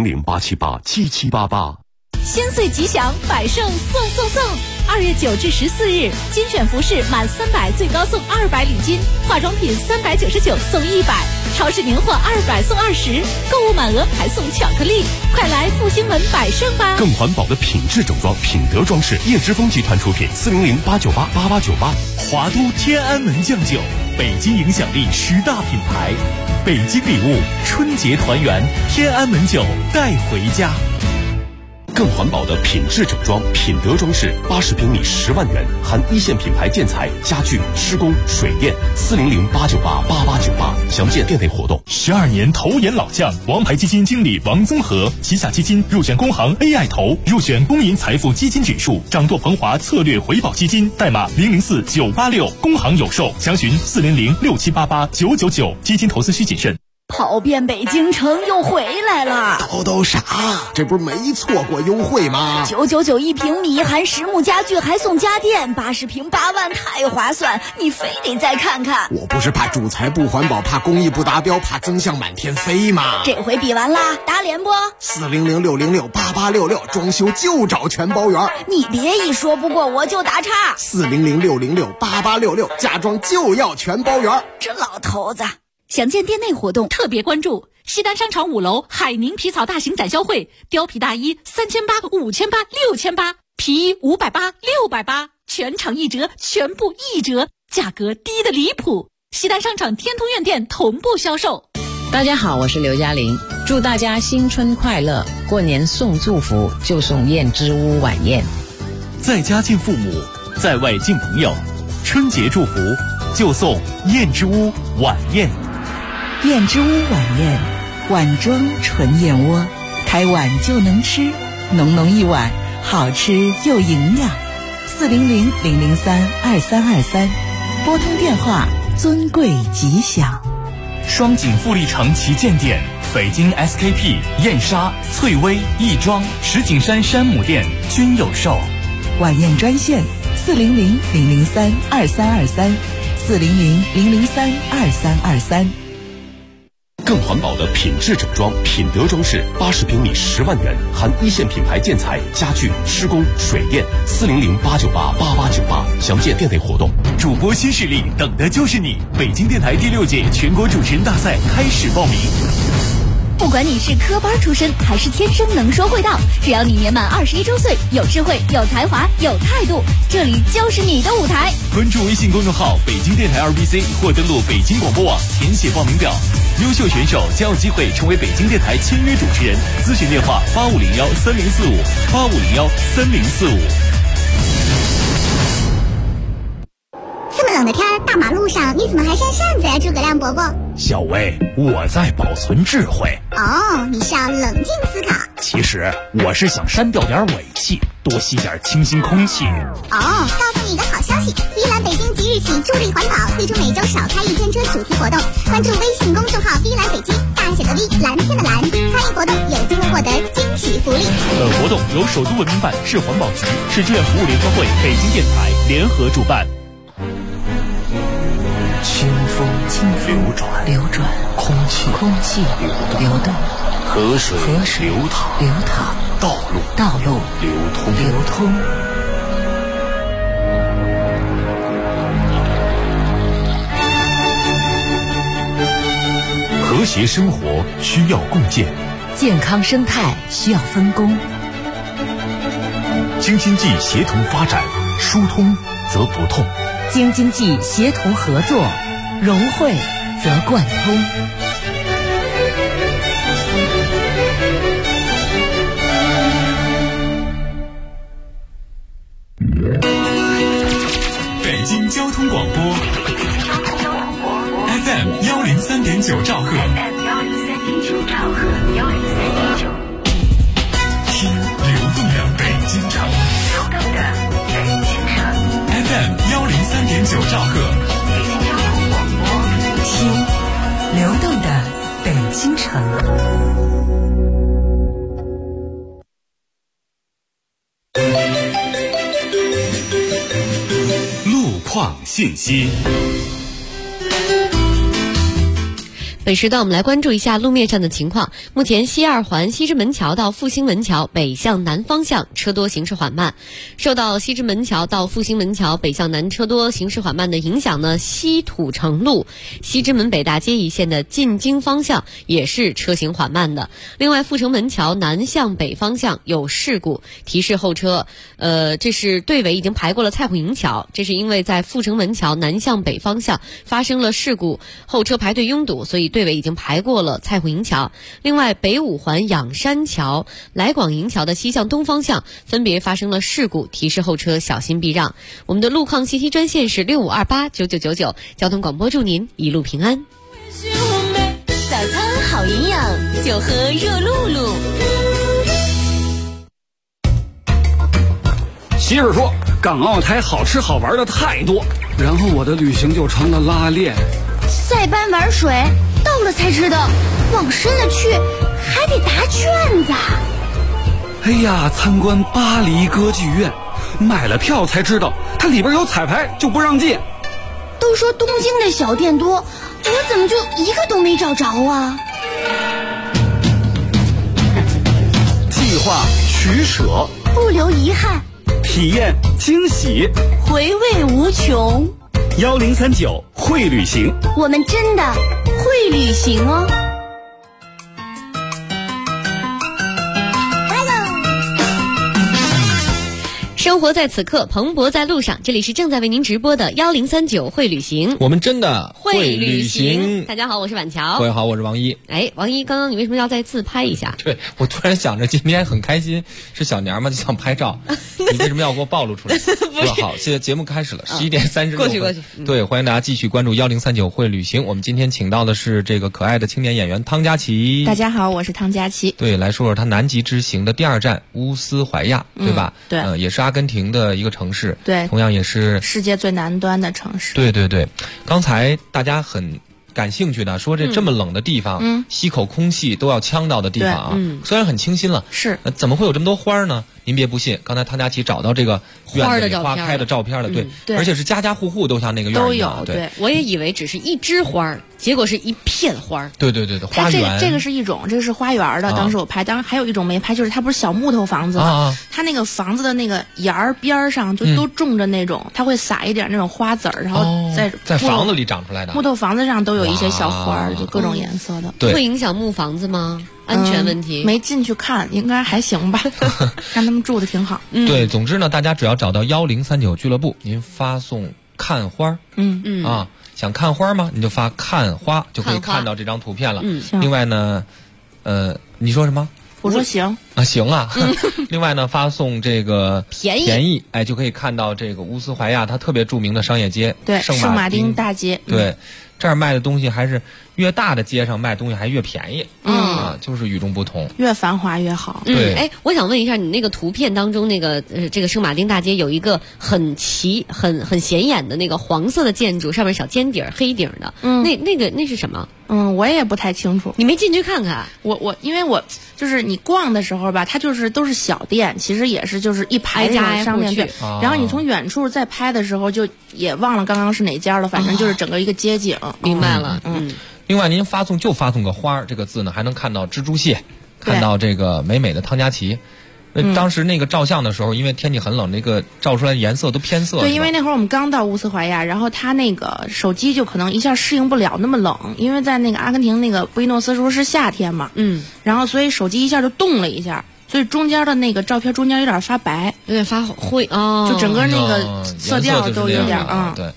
，400-878-7788。 千岁吉祥，百盛送！2月9至14日，精选服饰满300最高送200礼金，化妆品399送100，超市年货200送20，购物满额还送巧克力，快来复兴门百盛吧！ 更环保的品质整装，品德装饰，叶之峰集团出品，400-898-8898。 华都天安门酱酒，北京影响力10大品牌，北京礼物，春节团圆，天安门酒带回家。 更环保的品质整装，品德装饰，80平米10万元，含一线品牌建材、家具、施工、水电，400-898-8898，详见店内活动。 12年投研老将，王牌基金经理王宗和，旗下基金入选工行 AI 投，入选公银财富基金指数，掌舵鹏华策略回报基金，代码004986，工行有售，详询400-6788-999，基金投资需谨慎。 跑遍北京城又回来了， 叨啥？这不是没错过优惠吗 ？999一平米，含实木家具还送家电，80平8万，太划算！你非得再看看。 我不是怕主材不环保，怕工艺不达标，怕增项满天飞吗？ 这回比完啦，打脸不 ？400-606-8866，装修就找全包圆。 你别一说不过我就打岔。 400-606-8866，家装就要全包圆。 这老头子。详见店内活动，特别关注西单商场5楼海宁皮草大型展销会，貂皮大衣3800、5800、6800，皮衣580、680，全场1折，全部1折，价格低的离谱。西单商场天通苑店同步销售。 大家好，我是刘嘉玲，祝大家新春快乐！过年送祝福就送燕之屋晚宴， 在家敬父母，在外敬朋友，春节祝福就送燕之屋晚宴。 燕之屋晚宴，碗装纯燕窝，开碗就能吃，浓浓一碗，好吃又营养。400-003-2323，拨通电话，尊贵吉祥。 双井富力城旗舰店，北京 SKP、燕莎、翠微、亦庄、石景山山姆店均有售。 晚宴专线400-003-2323，400-003-2323。 更环保的品质整装，品德装饰，80平米10万元，含一线品牌建材、家具、施工、水电，400-898-8898，详见店内活动。 主播新势力，等的就是你！北京电台第6届全国主持人大赛开始报名。 不管你是科班出身还是天生能说会道，只要你年满21周岁，有智慧、有才华、有态度，这里就是你的舞台。 关注微信公众号北京电台2BC 或登录北京广播网填写报名表，优秀选手将有机会成为北京电台签约主持人。咨询电话8501-3045，8501-3045。 这么冷的天，大马路上你怎么还扇扇子呀，诸葛亮伯伯？ 小薇，我在保存智慧。 哦，你是要冷静思考。 其实我是想删掉点尾气，多吸点清新空气。 哦，告诉你一个好消息，迪兰北京即日起助力环保，推出每周少开1天车主题活动。关注微信公众号迪兰北京，大写的 V， 蓝天的蓝，参与活动有机会获得惊喜福利。 本活动由首都文明办、市环保局、市志愿服务联合会、北京电台联合主办。 清风流转，空气流动，河水流淌，道路流通。 和谐生活需要共建， 健康生态需要分工。 京津冀协同发展，疏通则不痛。 京津冀协同合作，融汇则贯通。 京交通广播 FM 103.9兆赫，听流动的北京城，FM 103.9兆赫， 听流动的北京城。 路况信息。 本时段我们来关注一下路面上的情况。目前西二环西直门桥到复兴门桥北向南方向车多行驶缓慢。受到西直门桥到复兴门桥北向南车多行驶缓慢的影响呢，西土城路西直门北大街一线的进京方向也是车行缓慢的。另外阜成门桥南向北方向有事故，提示后车。这是队尾已经排过了蔡虎营桥，这是因为在阜成门桥南向北方向发生了事故，后车排队拥堵，所以队尾已经排过了蔡虎营桥。另外北五环仰山桥来广营桥的西向东方向分别发生了事故，提示后车小心避让。我们的路况信息专线是65289999，交通广播祝您一路平安。 早餐好营养，就喝热露露。 媳妇说港澳台好吃好玩的太多，然后我的旅行就成了拉练。 塞班玩水，到了才知道，往深了去还得答卷子。 哎呀，参观巴黎歌剧院，买了票才知道它里边有彩排，就不让进。 都说东京的小店多，我怎么就一个都没找着啊？ 计划取舍， 不留遗憾， 体验惊喜， 回味无穷。 1039会旅行， 我们真的会旅行哦。 生活在此刻，蓬勃在路上。这里是正在为您直播的1039会旅行， 我们真的会旅行。 大家好，我是婉乔。 各位好，我是王一。 哎，王一，刚刚你为什么要再自拍一下？ 对，我突然想着今天很开心，是小年嘛，就想拍照。你为什么要给我暴露出来？好，现在节目开始了，11点36分。 过去。 对，欢迎大家继续关注1039会旅行。我们今天请到的是这个可爱的青年演员汤佳琪。 大家好，我是汤佳琪。 对，来说说他南极之行的第二站乌斯怀亚，对吧？ 对， 也是阿根廷的一个城市， 对， 同样也是世界最南端的城市。 对，刚才大家很感兴趣的说，这么冷的地方，吸口空气都要呛到的地方啊，虽然很清新了， 是， 怎么会有这么多花呢？您别不信，刚才汤佳琪找到这个院子里花开的照片了，对，而且是家家户户都像那个院都一样， 有。对， 我也以为只是一枝花，结果是一片花。 对，花园。 这个是一种，这个是花园的。当时我拍，当然还有一种没拍，就是它不是小木头房子吗？它那个房子的那个沿儿边上就都种着那种，它会撒一点那种花籽儿，然后在房子里长出来的。 木头房子上都有一些小花，就各种颜色的。 对， 会影响木房子吗？安全问题没进去看，应该还行吧，让他们住的挺好。 对，总之呢，大家只要找到1039俱乐部，您发送看花，想看花吗？你就发看花，就可以看到这张图片了。另外呢，你说什么？ 我说行啊，行啊。另外呢，发送这个便宜， 哎，就可以看到这个乌斯怀亚它特别著名的商业街， 对，圣马丁大街。 对，这儿卖的东西还是越大的街上卖东西还越便宜，就是与众不同， 越繁华越好。 对， 哎，我想问一下，你那个图片当中那个这个圣马丁大街有一个很显眼的那个黄色的建筑，上面小尖顶黑顶的，那是什么？ 我也不太清楚。 你没进去看看？ 因为我就是你逛的时候吧，它就是都是小店，其实也是就是一排家商店对。然后你从远处再拍的时候，就也忘了刚刚是哪家了，反正就是整个一个街景。 明白了， 另外，您发送个花这个字呢，还能看到蜘蛛蟹，看到这个美美的汤佳琪。当时那个照相的时候，因为天气很冷，那个照出来的颜色都偏色。 对，因为那会儿我们刚到乌斯怀亚，然后他那个手机就可能一下适应不了那么冷，因为在那个阿根廷那个布宜诺斯时候是夏天嘛，然后所以手机一下就冻了一下，所以中间的那个照片中间有点发白， 有点发灰哦， 就整个那个色调都有点对。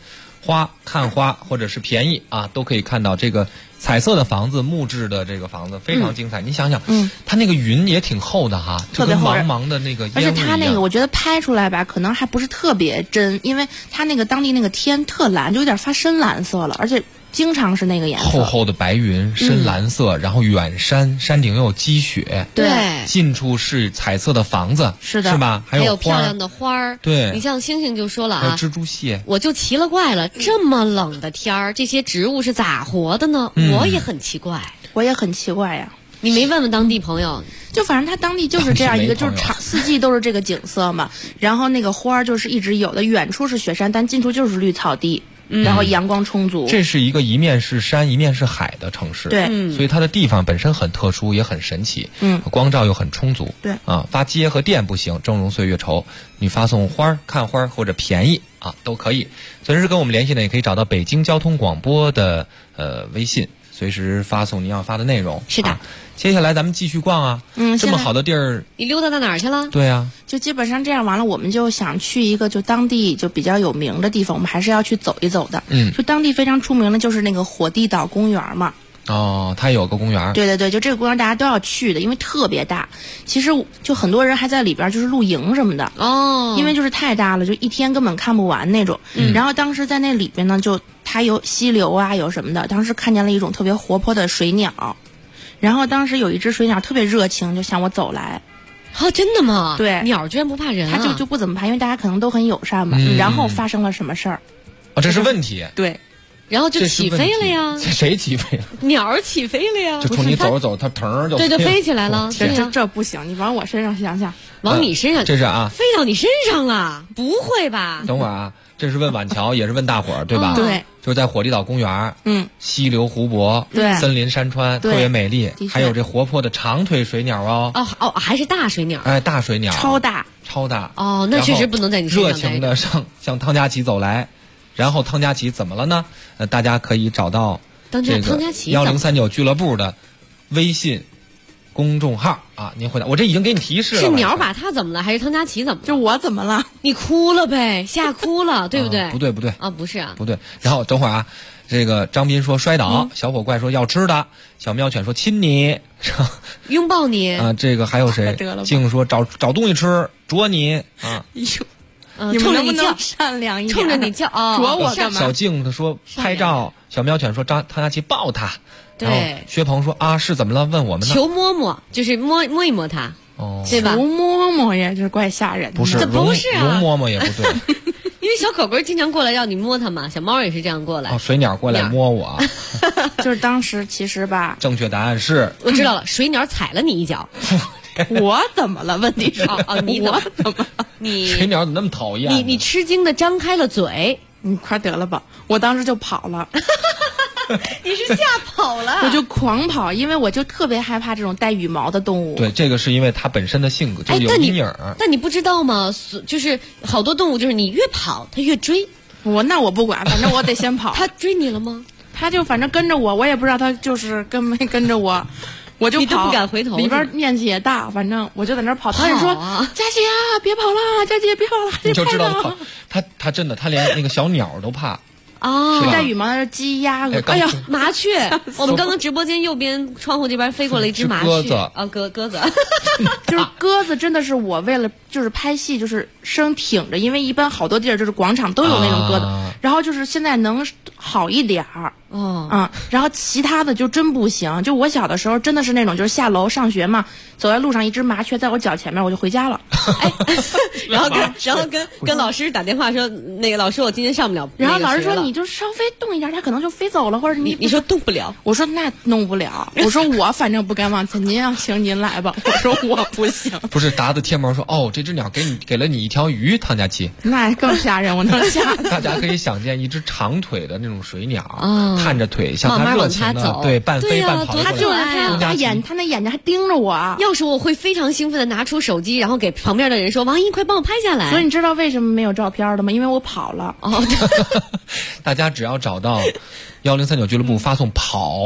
花看花或者是便宜啊，都可以看到这个彩色的房子，木质的这个房子非常精彩。你想想，它那个云也挺厚的哈， 特别厚， 茫茫的那个烟雾一样。 而且它那个我觉得拍出来吧，可能还不是特别真，因为它那个当地那个天特蓝，就有点发深蓝色了，而且经常是那个颜色。 厚厚的白云，深蓝色，然后远山，山顶又有积雪， 对， 近处是彩色的房子， 是的， 是吧？还有漂亮的花儿。 对， 你像星星就说了啊， 还有蜘蛛蟹， 我就奇了怪了，这么冷的天儿，这些植物是咋活的呢？我也很奇怪， 我也很奇怪呀。 你没问问当地朋友？ 就反正他当地就是这样一个，就是四季都是这个景色嘛。然后那个花儿就是一直有的，远处是雪山，但近处就是绿草地。然后阳光充足， 这是一个一面是山一面是海的城市， 对， 所以它的地方本身很特殊，也很神奇，光照又很充足， 对啊，发街和店不行，峥嵘岁月稠，你发送花看花或者便宜啊都可以。随时跟我们联系呢，也可以找到北京交通广播的微信，随时发送你要发的内容。 是的。 接下来咱们继续逛啊，这么好的地儿， 你溜达到哪儿去了？ 对啊， 就基本上这样完了，我们就想去一个就当地就比较有名的地方，我们还是要去走一走的。就当地非常出名的就是那个火地岛公园嘛。 哦，它有个公园。 对对对，就这个公园大家都要去的，因为特别大。其实就很多人还在里边就是露营什么的。 哦， 因为就是太大了，就一天根本看不完那种。然后当时在那里边呢，就它有溪流啊，有什么的。当时看见了一种特别活泼的水鸟。然后当时有一只水鸟特别热情，就向我走来。 哦，真的吗？ 对， 鸟居然不怕人啊！ 它就不怎么怕，因为大家可能都很友善嘛。然后发生了什么事儿？ 哦，这是问题。 对， 然后就起飞了呀！ 谁起飞了？ 鸟起飞了呀！ 就冲你走着走，它腾就对，就飞起来了。 这不行，你往我身上想想， 往你身上， 这是啊， 飞到你身上了？不会吧？ 等会儿啊。这是问晚桥，也是问大伙儿，对吧？ 对， 就是在火地岛公园，溪流湖泊， 对， 森林山川，特别美丽，还有这活泼的长腿水鸟哦。 哦，还是大水鸟。 哎，大水鸟， 超大。 哦，那确实不能在你身上。 热情的向汤家琪走来，然后汤家琪怎么了呢？大家可以找到这个1039俱乐部的微信公众号啊，您回答我这已经给你提示了。 是鸟把他怎么了，还是汤家琪怎么了？ 就我怎么了？ 你哭了呗，吓哭了，对不对？ 不对啊，不是啊， 不对。然后等会儿啊，这个张斌说摔倒，小火怪说要吃的，小喵犬说亲你， 拥抱你啊。这个还有谁？静说找东西吃，啄你啊。 冲着你叫，善良一点， 冲着你叫啊， 啄我干嘛？ 小静他说拍照，小喵犬说汤家琪抱他。 对， 薛鹏说啊是怎么了？问我们呢？ 求摸摸，就是摸一摸他，对吧？ 求摸摸也是怪吓人的。 不是， 这不是啊， 容摸摸也不对。 因为小可不是经常过来让你摸它嘛，小猫也是这样过来。 水鸟过来摸我。 就是当时其实吧， 正确答案是， 我知道了，水鸟踩了你一脚。 我怎么了？问题是你我怎么了？ 你水鸟怎么那么讨厌？ 你吃惊的张开了嘴， 你快得了吧！我当时就跑了。 你是吓跑了？ 我就狂跑，因为我就特别害怕这种带羽毛的动物。 对，这个是因为它本身的性格就有阴影。 但你不知道吗？就是好多动物，就是你越跑它越追。 那我不管，反正我得先跑。 它追你了吗？ 它就反正跟着我，我也不知道它就是跟没跟着我。我就跑， 你都不敢回头。 里边面积也大，反正我就在那儿跑。他人说：“佳琪啊，别跑了，佳琪别跑了。” 你就知道跑，他真的，他连那个小鸟都怕。 啊， 带羽毛的是鸡鸭鹅，哎呀， 麻雀！我们刚刚直播间右边窗户这边飞过了一只麻雀，鸽子， 就是鸽子，真的是我为了就是拍戏，就是生挺着，因为一般好多地儿就是广场都有那种鸽子，然后就是现在能好一点儿。然后其他的就真不行。就我小的时候真的是那种，就是下楼上学嘛，走在路上一只麻雀在我脚前面，我就回家了。 然后跟老师打电话说，那个老师我今天上不了。 然后老师说你就稍微动一点，它可能就飞走了，或者你说动不了， 我说那弄不了，我说我反正不敢往前，您要行您来吧，我说我不行。 不是达子天猫说这只鸟给了你一条鱼，唐佳琪， 那更吓人，我能吓。 大家可以想见一只长腿的那种水鸟，探着腿向它热情的对半飞半跑。 它就是它那眼睛还盯着我。 要是我会非常兴奋的拿出手机，然后给旁边的人说：“王一，快帮我拍下来。” 所以你知道为什么没有照片的吗？因为我跑了。 大家只要找到1039俱乐部发送跑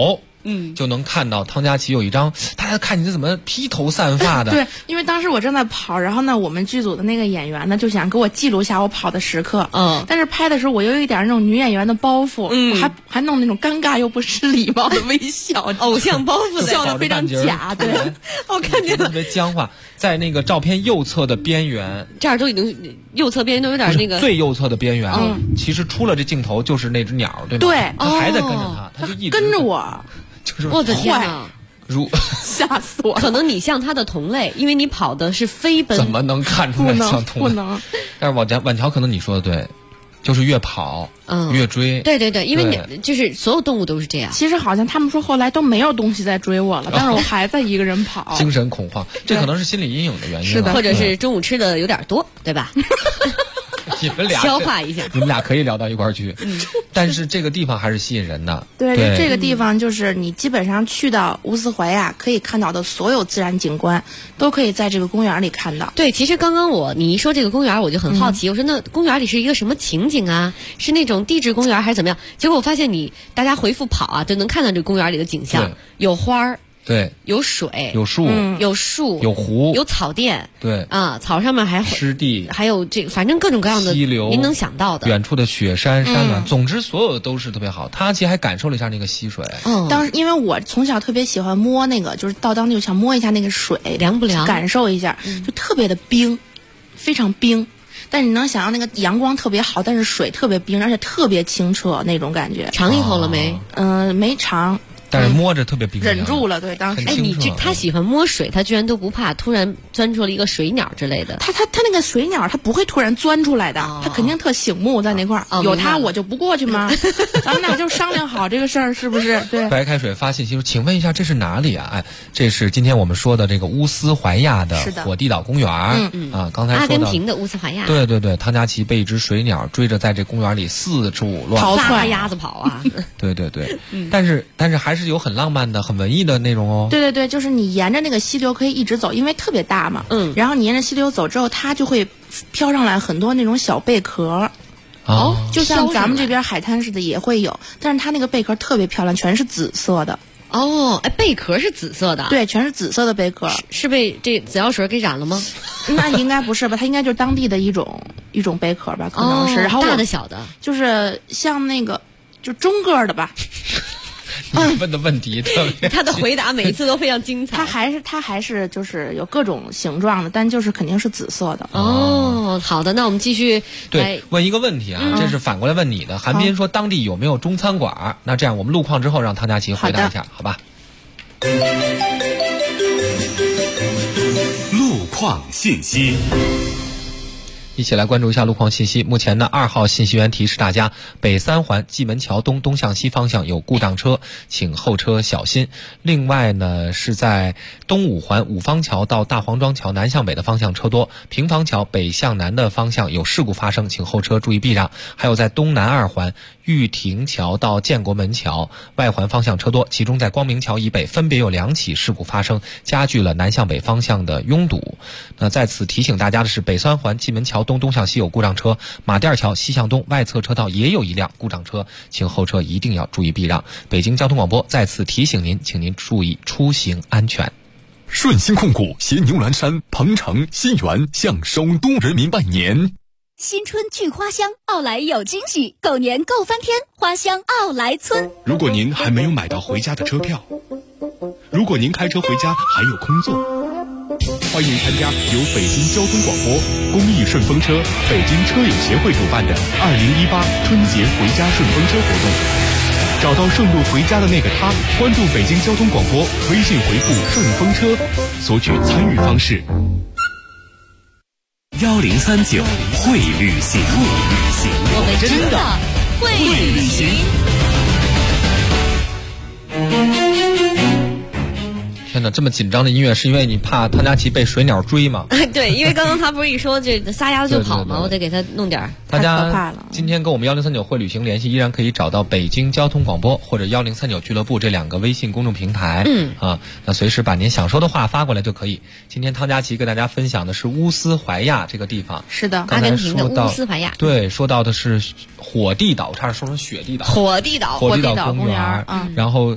就能看到汤佳琪有一张，大家看你这怎么披头散发的？ 对，因为当时我正在跑，然后呢，我们剧组的那个演员呢就想给我记录一下我跑的时刻。但是拍的时候我又有一点那种女演员的包袱，我还弄那种尴尬又不失礼貌的微笑， 偶像包袱， 笑得非常假。对， 我看见了， 特别僵化。在那个照片右侧的边缘， 这儿都已经右侧边都有点那个最右侧的边缘，其实出了这镜头就是那只鸟，对吗？ 对， 他还在跟着他，他就一直跟着我， 就是我的天哪！ 吓死我！ 可能你像他的同类，因为你跑的是飞奔， 怎么能看出来像同类？ 不能。 但是婉乔可能你说的对。就是越跑，越追。 对对对，因为你就是所有动物都是这样。 其实好像他们说后来都没有东西在追我了，但是我还在一个人跑。 精神恐慌，这可能是心理阴影的原因。 是的， 或者是中午吃的有点多，对吧？ 你们俩消化一下， 你们俩可以聊到一块儿去。但是这个地方还是吸引人的。 对，这个地方就是你基本上去到乌斯怀亚可以看到的所有自然景观，都可以在这个公园里看到。 对，其实刚刚你一说这个公园，我就很好奇，我说那公园里是一个什么情景啊？是那种地质公园还是怎么样？结果我发现大家回复跑啊，就能看到这个公园里的景象，有花儿。 对， 有水， 有树， 有树， 有湖， 有草甸， 对啊，草上面还湿地， 还有反正各种各样的溪流， 您能想到的， 远处的雪山山峦，总之所有都是特别好。他其实还感受了一下那个溪水， 当时因为我从小特别喜欢摸那个，就是到当地就想摸一下那个水， 凉不凉， 感受一下，就特别的冰，非常冰。但是你能想象那个阳光特别好，但是水特别冰，而且特别清澈那种感觉。 尝一口了没？ 没尝。 但是摸着特别冰凉， 忍住了。对，当时他喜欢摸水，他居然都不怕突然钻出了一个水鸟之类的。 他那个水鸟，他不会突然钻出来的，他肯定特醒目在那块儿。有他我就不过去吗？咱们俩就商量好这个事儿，是不是？对。 白开水发信息说：“请问一下，这是哪里啊？”哎，这是今天我们说的这个乌斯怀亚的火地岛公园啊。刚才说到阿根廷的乌斯怀亚。 对对对，汤佳琪被一只水鸟追着，在这公园里四处乱撒鸭子跑啊。 对对对，但是还是有很浪漫的。很文艺的内容哦。 对对对，就是你沿着那个溪流可以一直走，因为特别大嘛。然后你沿着溪流走之后，它就会飘上来很多那种小贝壳。就像咱们这边海滩似的也会有，但是它那个贝壳特别漂亮，全是紫色的。 贝壳是紫色的。 对，全是紫色的贝壳。 是被这紫药水给染了吗？ 那应该不是吧？它应该就是当地的一种贝壳吧，可能是。然后大的小的， 就是像那个就中个的吧。 你问的问题特别， 他的回答每一次都非常精彩。 他还是就是有各种形状的，但就是肯定是紫色的。 好的，那我们继续对问一个问题啊，这是反过来问你的。韩斌说当地有没有中餐馆？那这样我们路况之后让汤佳琪回答一下，好吧？ 路况信息。 一起来关注一下路况信息。目前呢，2号信息员提示大家，北3环蓟门桥东东向西方向有故障车，请后车小心。另外呢，是在东5环五方桥到大黄庄桥南向北的方向车多，平房桥北向南的方向有事故发生，请后车注意避让。还有在东南2环玉亭桥到建国门桥外环方向车多，其中在光明桥以北分别有2起事故发生，加剧了南向北方向的拥堵。那在此提醒大家的是，北3环蓟门桥东向西有故障车，马甸桥西向东外侧车道也有一辆故障车，请后车一定要注意避让。北京交通广播再次提醒您，请您注意出行安全。 顺鑫控股携牛栏山、鹏城、新源向首都人民拜年。 新春聚花香，奥莱有惊喜，狗年购翻天，花香奥莱村。 如果您还没有买到回家的车票，如果您开车回家还有空座，欢迎参加由北京交通广播、公益顺风车、北京车友协会主办的2018春节回家顺风车活动。找到顺路回家的那个他，关注北京交通广播，微信回复顺风车，索取参与方式。 1039会旅行， 我们真的会旅行。 天哪，这么紧张的音乐是因为你怕汤佳琪被水鸟追吗？ 对，因为刚刚他不是一说这撒丫子就跑吗？我得给他弄点。 大家今天跟我们1039会旅行联系，依然可以找到北京交通广播或者1039俱乐部这2个微信公众平台。那随时把您想说的话发过来就可以。今天汤佳琪跟大家分享的是乌斯怀亚这个地方。 是的， 阿根廷的乌斯怀亚。 对，说到的是火地岛，差点说成雪地岛。 火地岛公园。然后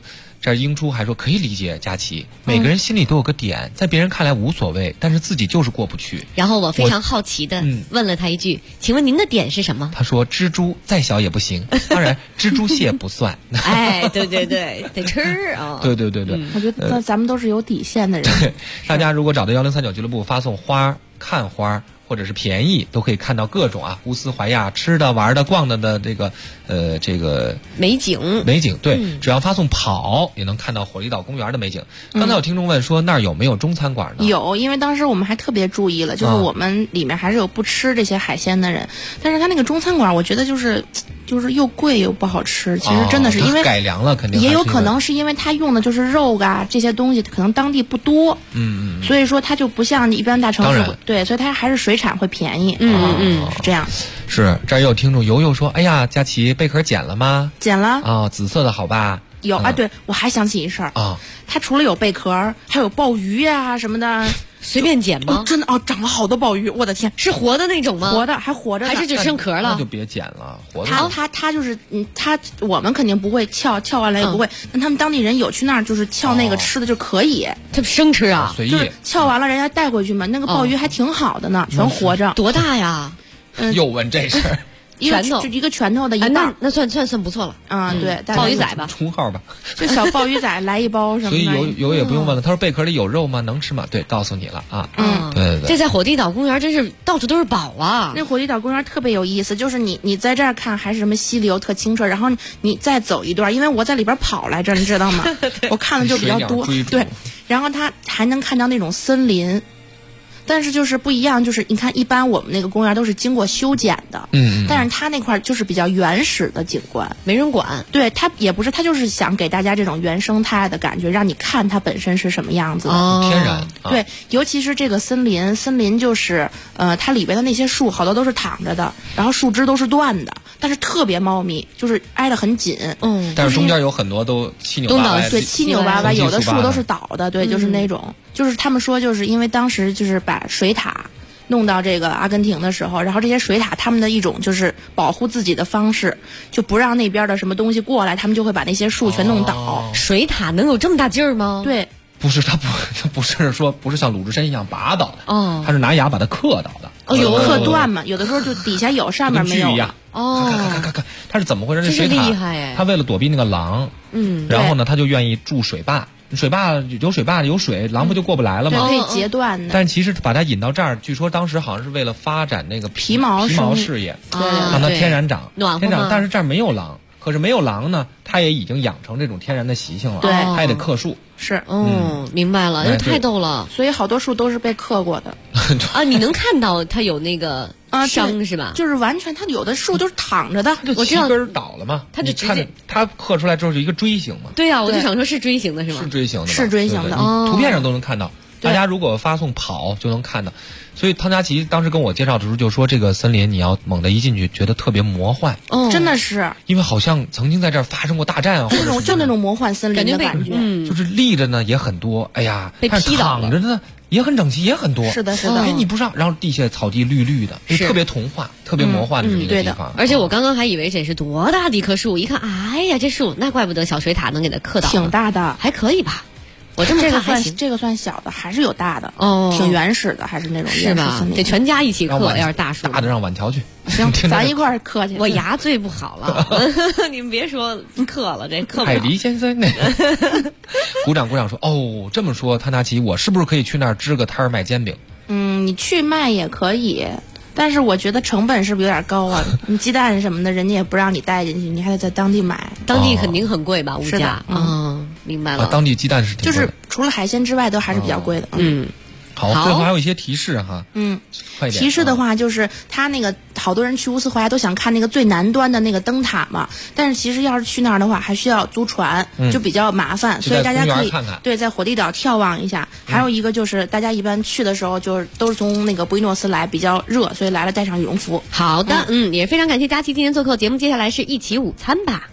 这英初还说可以理解佳琪，每个人心里都有个点，在别人看来无所谓，但是自己就是过不去。 然后我非常好奇的问了他一句：“请问您的点是什么？” 他说：“蜘蛛再小也不行，当然蜘蛛蟹不算。” 哎，对对对，得吃啊！ 对对对对， 我觉得咱们都是有底线的人。 对，大家如果找到1039俱乐部，发送花看花。或者是便宜，都可以看到各种乌斯怀亚吃的、玩的、逛的这个美景。 对，只要发送跑，也能看到火砾岛公园的美景。刚才有听众问说那儿有没有中餐馆呢？ 有，因为当时我们还特别注意了，就是我们里面还是有不吃这些海鲜的人，但是他那个中餐馆，我觉得就是又贵又不好吃。其实真的是因为改良了，肯定也有可能是因为他用的就是肉啊这些东西，可能当地不多，所以说它就不像一般大城市，对，所以它还是水产会便宜，是这样。 是，这儿也有听众游游说，哎呀，佳琪贝壳捡了吗？ 捡了啊，紫色的好吧？ 有啊，对，我还想起一事儿啊，它除了有贝壳，还有鲍鱼呀什么的。 随便捡吗？ 真的长了好多鲍鱼，我的天， 是活的那种吗？ 活的，还活着呢， 还是只剩壳了？ 那就别捡了，活的。 他就是我们肯定不会撬完了也不会，但他们当地人有去那儿就是撬那个吃的就可以， 他生吃啊， 随意。 就是撬完了人家带回去嘛，那个鲍鱼还挺好的呢，全活着。 多大呀？ 又问这事儿。 拳头就一个拳头的一半， 那算不错了。 对， 鲍鱼仔吧， 充号吧， 就小鲍鱼仔来一包什么的。 所以有也不用问了。他说贝壳里有肉吗？能吃吗？对，告诉你了啊。对。 这在火砾岛公园真是到处都是宝啊！ 那火砾岛公园特别有意思，就是你在这儿看还是什么溪流特清澈，然后你再走一段，因为我在里边跑来着，你知道吗？我看的就比较多。对，然后它还能看到那种森林。但是就是不一样，就是你看，一般我们那个公园都是经过修剪的，但是它那块就是比较原始的景观， 没人管。 对，它也不是，它就是想给大家这种原生态的感觉，让你看它本身是什么样子的， 天然。 对，尤其是这个森林就是它里边的那些树好多都是躺着的，然后树枝都是断的，但是特别茂密，就是挨得很紧。 但是中间有很多都七扭八歪， 对，七扭八歪，有的树都是倒的，对，就是那种。就是他们说，就是因为当时就是把水獭弄到这个阿根廷的时候，然后这些水獭他们的一种就是保护自己的方式，就不让那边的什么东西过来，他们就会把那些树全弄倒。 水獭能有这么大劲儿吗？ 对， 不是，它不是说不是像鲁智深一样拔倒的，它是拿牙把它刻倒的。 有刻断嘛？有的时候就底下有，上面没有。 一样。看，它是怎么回事？那水獭它为了躲避那个狼，然后呢，它就愿意筑水坝。水坝有水，狼不就过不来了吗？ 对，可以截断的。 但其实把它引到这儿，据说当时好像是为了发展那个皮毛事业，让它天然长，但是这儿没有狼，可是没有狼呢，它也已经养成这种天然的习性了， 对， 它也得刻树。 是， 明白了，这太逗了。 所以好多树都是被刻过的啊，你能看到它有那个伤是吧？ 就是完全，它有的树都是躺着的， 我知道根倒了嘛。它就看它刻出来之后是一个锥形嘛。 对呀，我就想说是锥形的是吗？ 是锥形的， 是锥形的， 图片上都能看到。大家如果发送跑就能看到。所以汤佳琪当时跟我介绍的时候就说，这个森林你要猛地一进去，觉得特别魔幻。 真的是， 因为好像曾经在这儿发生过大战啊， 就那种魔幻森林的感觉。 就是立着呢也很多，哎呀， 被劈倒了。 躺着呢也很整齐，也很多。 是的，是的。 哎，你不上，然后地下草地绿绿的，就特别童话、特别魔幻的这么一个地方。 而且我刚刚还以为这是多大的一棵树，一看，哎呀，这树那怪不得小水獭能给它刻倒。 挺大的， 还可以吧？我这么看还行， 这个算小的，还是有大的哦，挺原始的，还是那种是吧？得全家一起刻，要是大树大的让婉乔去， 行，咱一块儿刻去。 我牙最不好了，你们别说刻了，这刻不了。 海迪先生，鼓掌说哦，这么说，汤佳琪，我是不是可以去那儿支个摊儿卖煎饼？ 你去卖也可以。但是我觉得成本是不是有点高啊？你鸡蛋什么的，人家也不让你带进去，你还得在当地买。 当地肯定很贵吧？物价。明白了。 当地鸡蛋是挺贵的， 就是除了海鲜之外，都还是比较贵的。 好，最后还有一些提示哈。快点。 提示的话，就是他那个好多人去乌斯怀亚都想看那个最南端的那个灯塔嘛，但是其实要是去那儿的话，还需要租船，就比较麻烦，所以大家可以对在火地岛眺望一下。还有一个就是大家一般去的时候，就是都是从那个布宜诺斯来，比较热，所以来了带上羽绒服。 好的，也非常感谢佳琪今天做客节目，接下来是一起午餐吧。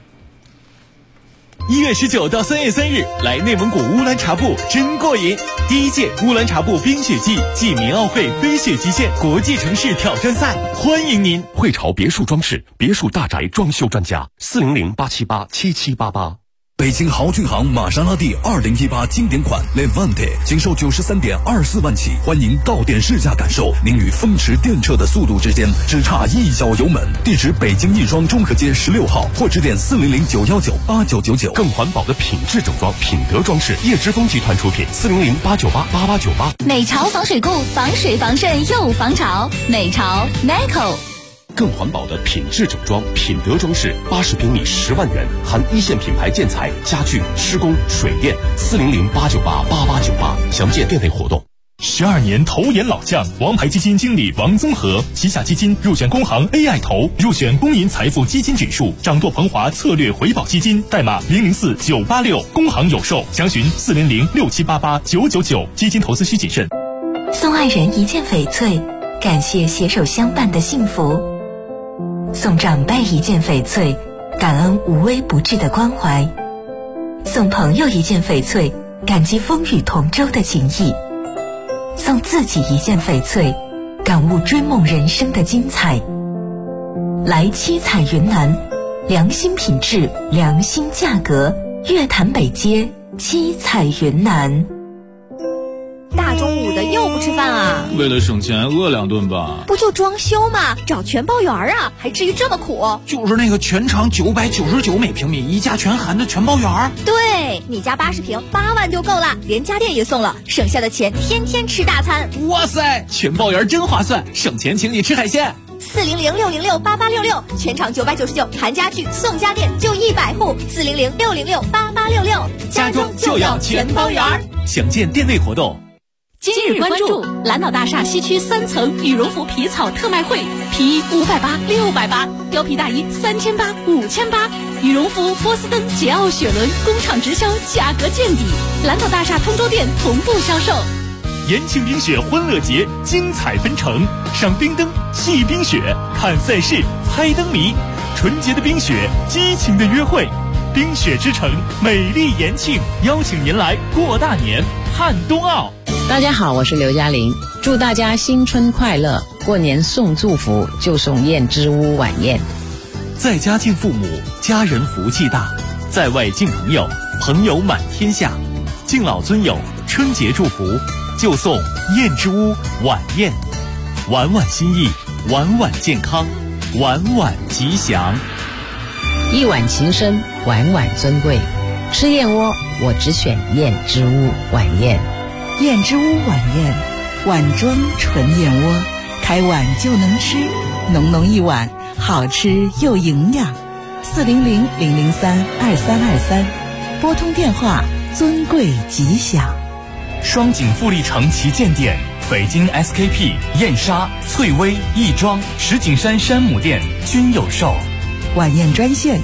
1月19到3月3日，来内蒙古乌兰察布真过瘾！第1届乌兰察布冰雪季暨民奥会飞雪极限国际城市挑战赛，欢迎您！ 汇潮别墅装饰别墅大宅装修专家，400-878-7788。 北京豪骏行玛莎拉蒂2018经典款 Levante 仅售93.24万起，欢迎到店试驾感受您与风驰电掣的速度之间只差一脚油门。地址北京亦庄中和街16号，或致电400-919-8999。 更环保的品质整装，品德装饰，叶之峰集团出品，400-898-8898。 美潮防水固，防水防渗又防潮。美潮 Nico。 更环保的品质整装，品德装饰，80平米10万元，含一线品牌建材、家具、施工、水电，400-898-8898。详见店内活动。 12年投研老将，王牌基金经理王宗和旗下基金入选工行 AI 投，入选公银财富基金指数，掌舵鹏华策略回报基金，代码004986，工行有售，详询400-6788-999。基金投资需谨慎。 送爱人一件翡翠，感谢携手相伴的幸福；送长辈一件翡翠，感恩无微不至的关怀；送朋友一件翡翠，感激风雨同舟的情谊；送自己一件翡翠，感悟追梦人生的精彩。来七彩云南，良心品质，良心价格，月坛北街七彩云南。 大中午的又不吃饭啊？ 为了省钱饿2顿吧。 不就装修吗？找全包园啊，还至于这么苦？ 就是那个全长999每平米，一价全含的全包园。 对，你家80平8万就够了，连家电也送了，省下的钱天天吃大餐。 哇塞，全包园真划算，省钱请你吃海鲜。 400-606-8866，全场999，含家具送家电就100户。400-606-8866， 家中就要全包园。详见店内活动。 今日关注蓝岛大厦西区3层羽绒服皮草特卖会，皮衣580、680，貂皮大衣3800、5800，羽绒服波司登、捷奥雪伦工厂直销，价格见底。蓝岛大厦通州店同步销售。 延庆冰雪欢乐节精彩纷呈，赏冰灯、戏冰雪、看赛事、猜灯谜，纯洁的冰雪，激情的约会。冰雪之城，美丽延庆，邀请您来过大年，看冬奥。 大家好，我是刘嘉玲，祝大家新春快乐！过年送祝福就送燕之屋晚宴。 在家敬父母，家人福气大；在外敬朋友，朋友满天下。敬老尊友，春节祝福就送燕之屋晚宴，晚晚心意，晚晚健康，晚晚吉祥。 一碗情深，晚晚尊贵。吃燕窝，我只选燕之屋晚宴。 燕之屋晚宴，碗装纯燕窝，开碗就能吃，浓浓一碗，好吃又营养。400-003-2323，拨通电话，尊贵吉祥。 双井富力城旗舰店，北京 SKP、燕莎、翠微、亦庄、石景山山姆店均有售。 晚宴专线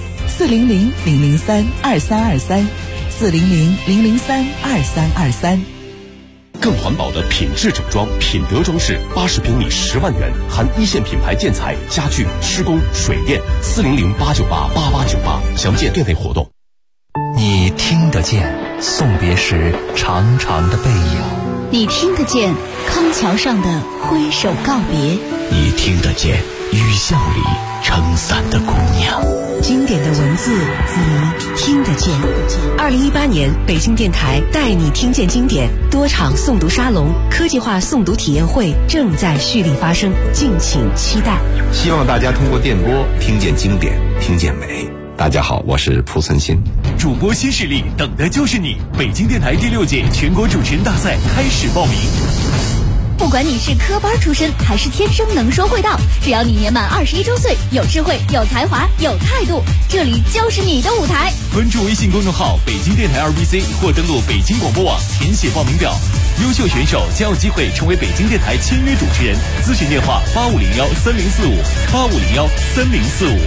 400-003-2323，400-003-2323。 更环保的品质整装，品德装饰，80平米10万元，含一线品牌建材、家具、施工、水电，400-898-8898。详见店内活动。 你听得见送别时长长的背影， 你听得见康桥上的挥手告别， 你听得见雨巷里撑伞的姑娘。 经典的文字，你听得见。2018年，北京电台带你听见经典多场诵读沙龙、科技化诵读体验会正在蓄力发生，敬请期待。 希望大家通过电波听见经典，听见美。大家好，我是蒲存昕。 主播新势力，等的就是你！北京电台第6届全国主持人大赛开始报名。 不管你是科班出身还是天生能说会道，只要你年满21周岁，有智慧、有才华、有态度，这里就是你的舞台。 关注微信公众号北京电台2BC 或登录北京广播网填写报名表，优秀选手将有机会成为北京电台签约主持人。咨询电话85013045，85013045。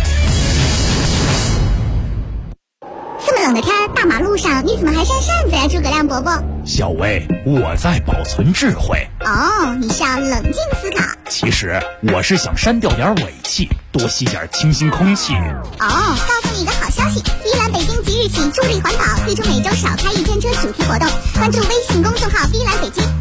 这么冷的天，大马路上你怎么还扇扇子呀，诸葛亮伯伯？ 小薇，我在保存智慧。 哦，你是要冷静思考。 其实我是想删掉点尾气，多吸点清新空气。 哦，告诉你一个好消息，依兰北京即日起助力环保，推出每周少开1天车主题活动，关注微信公众号依兰北京。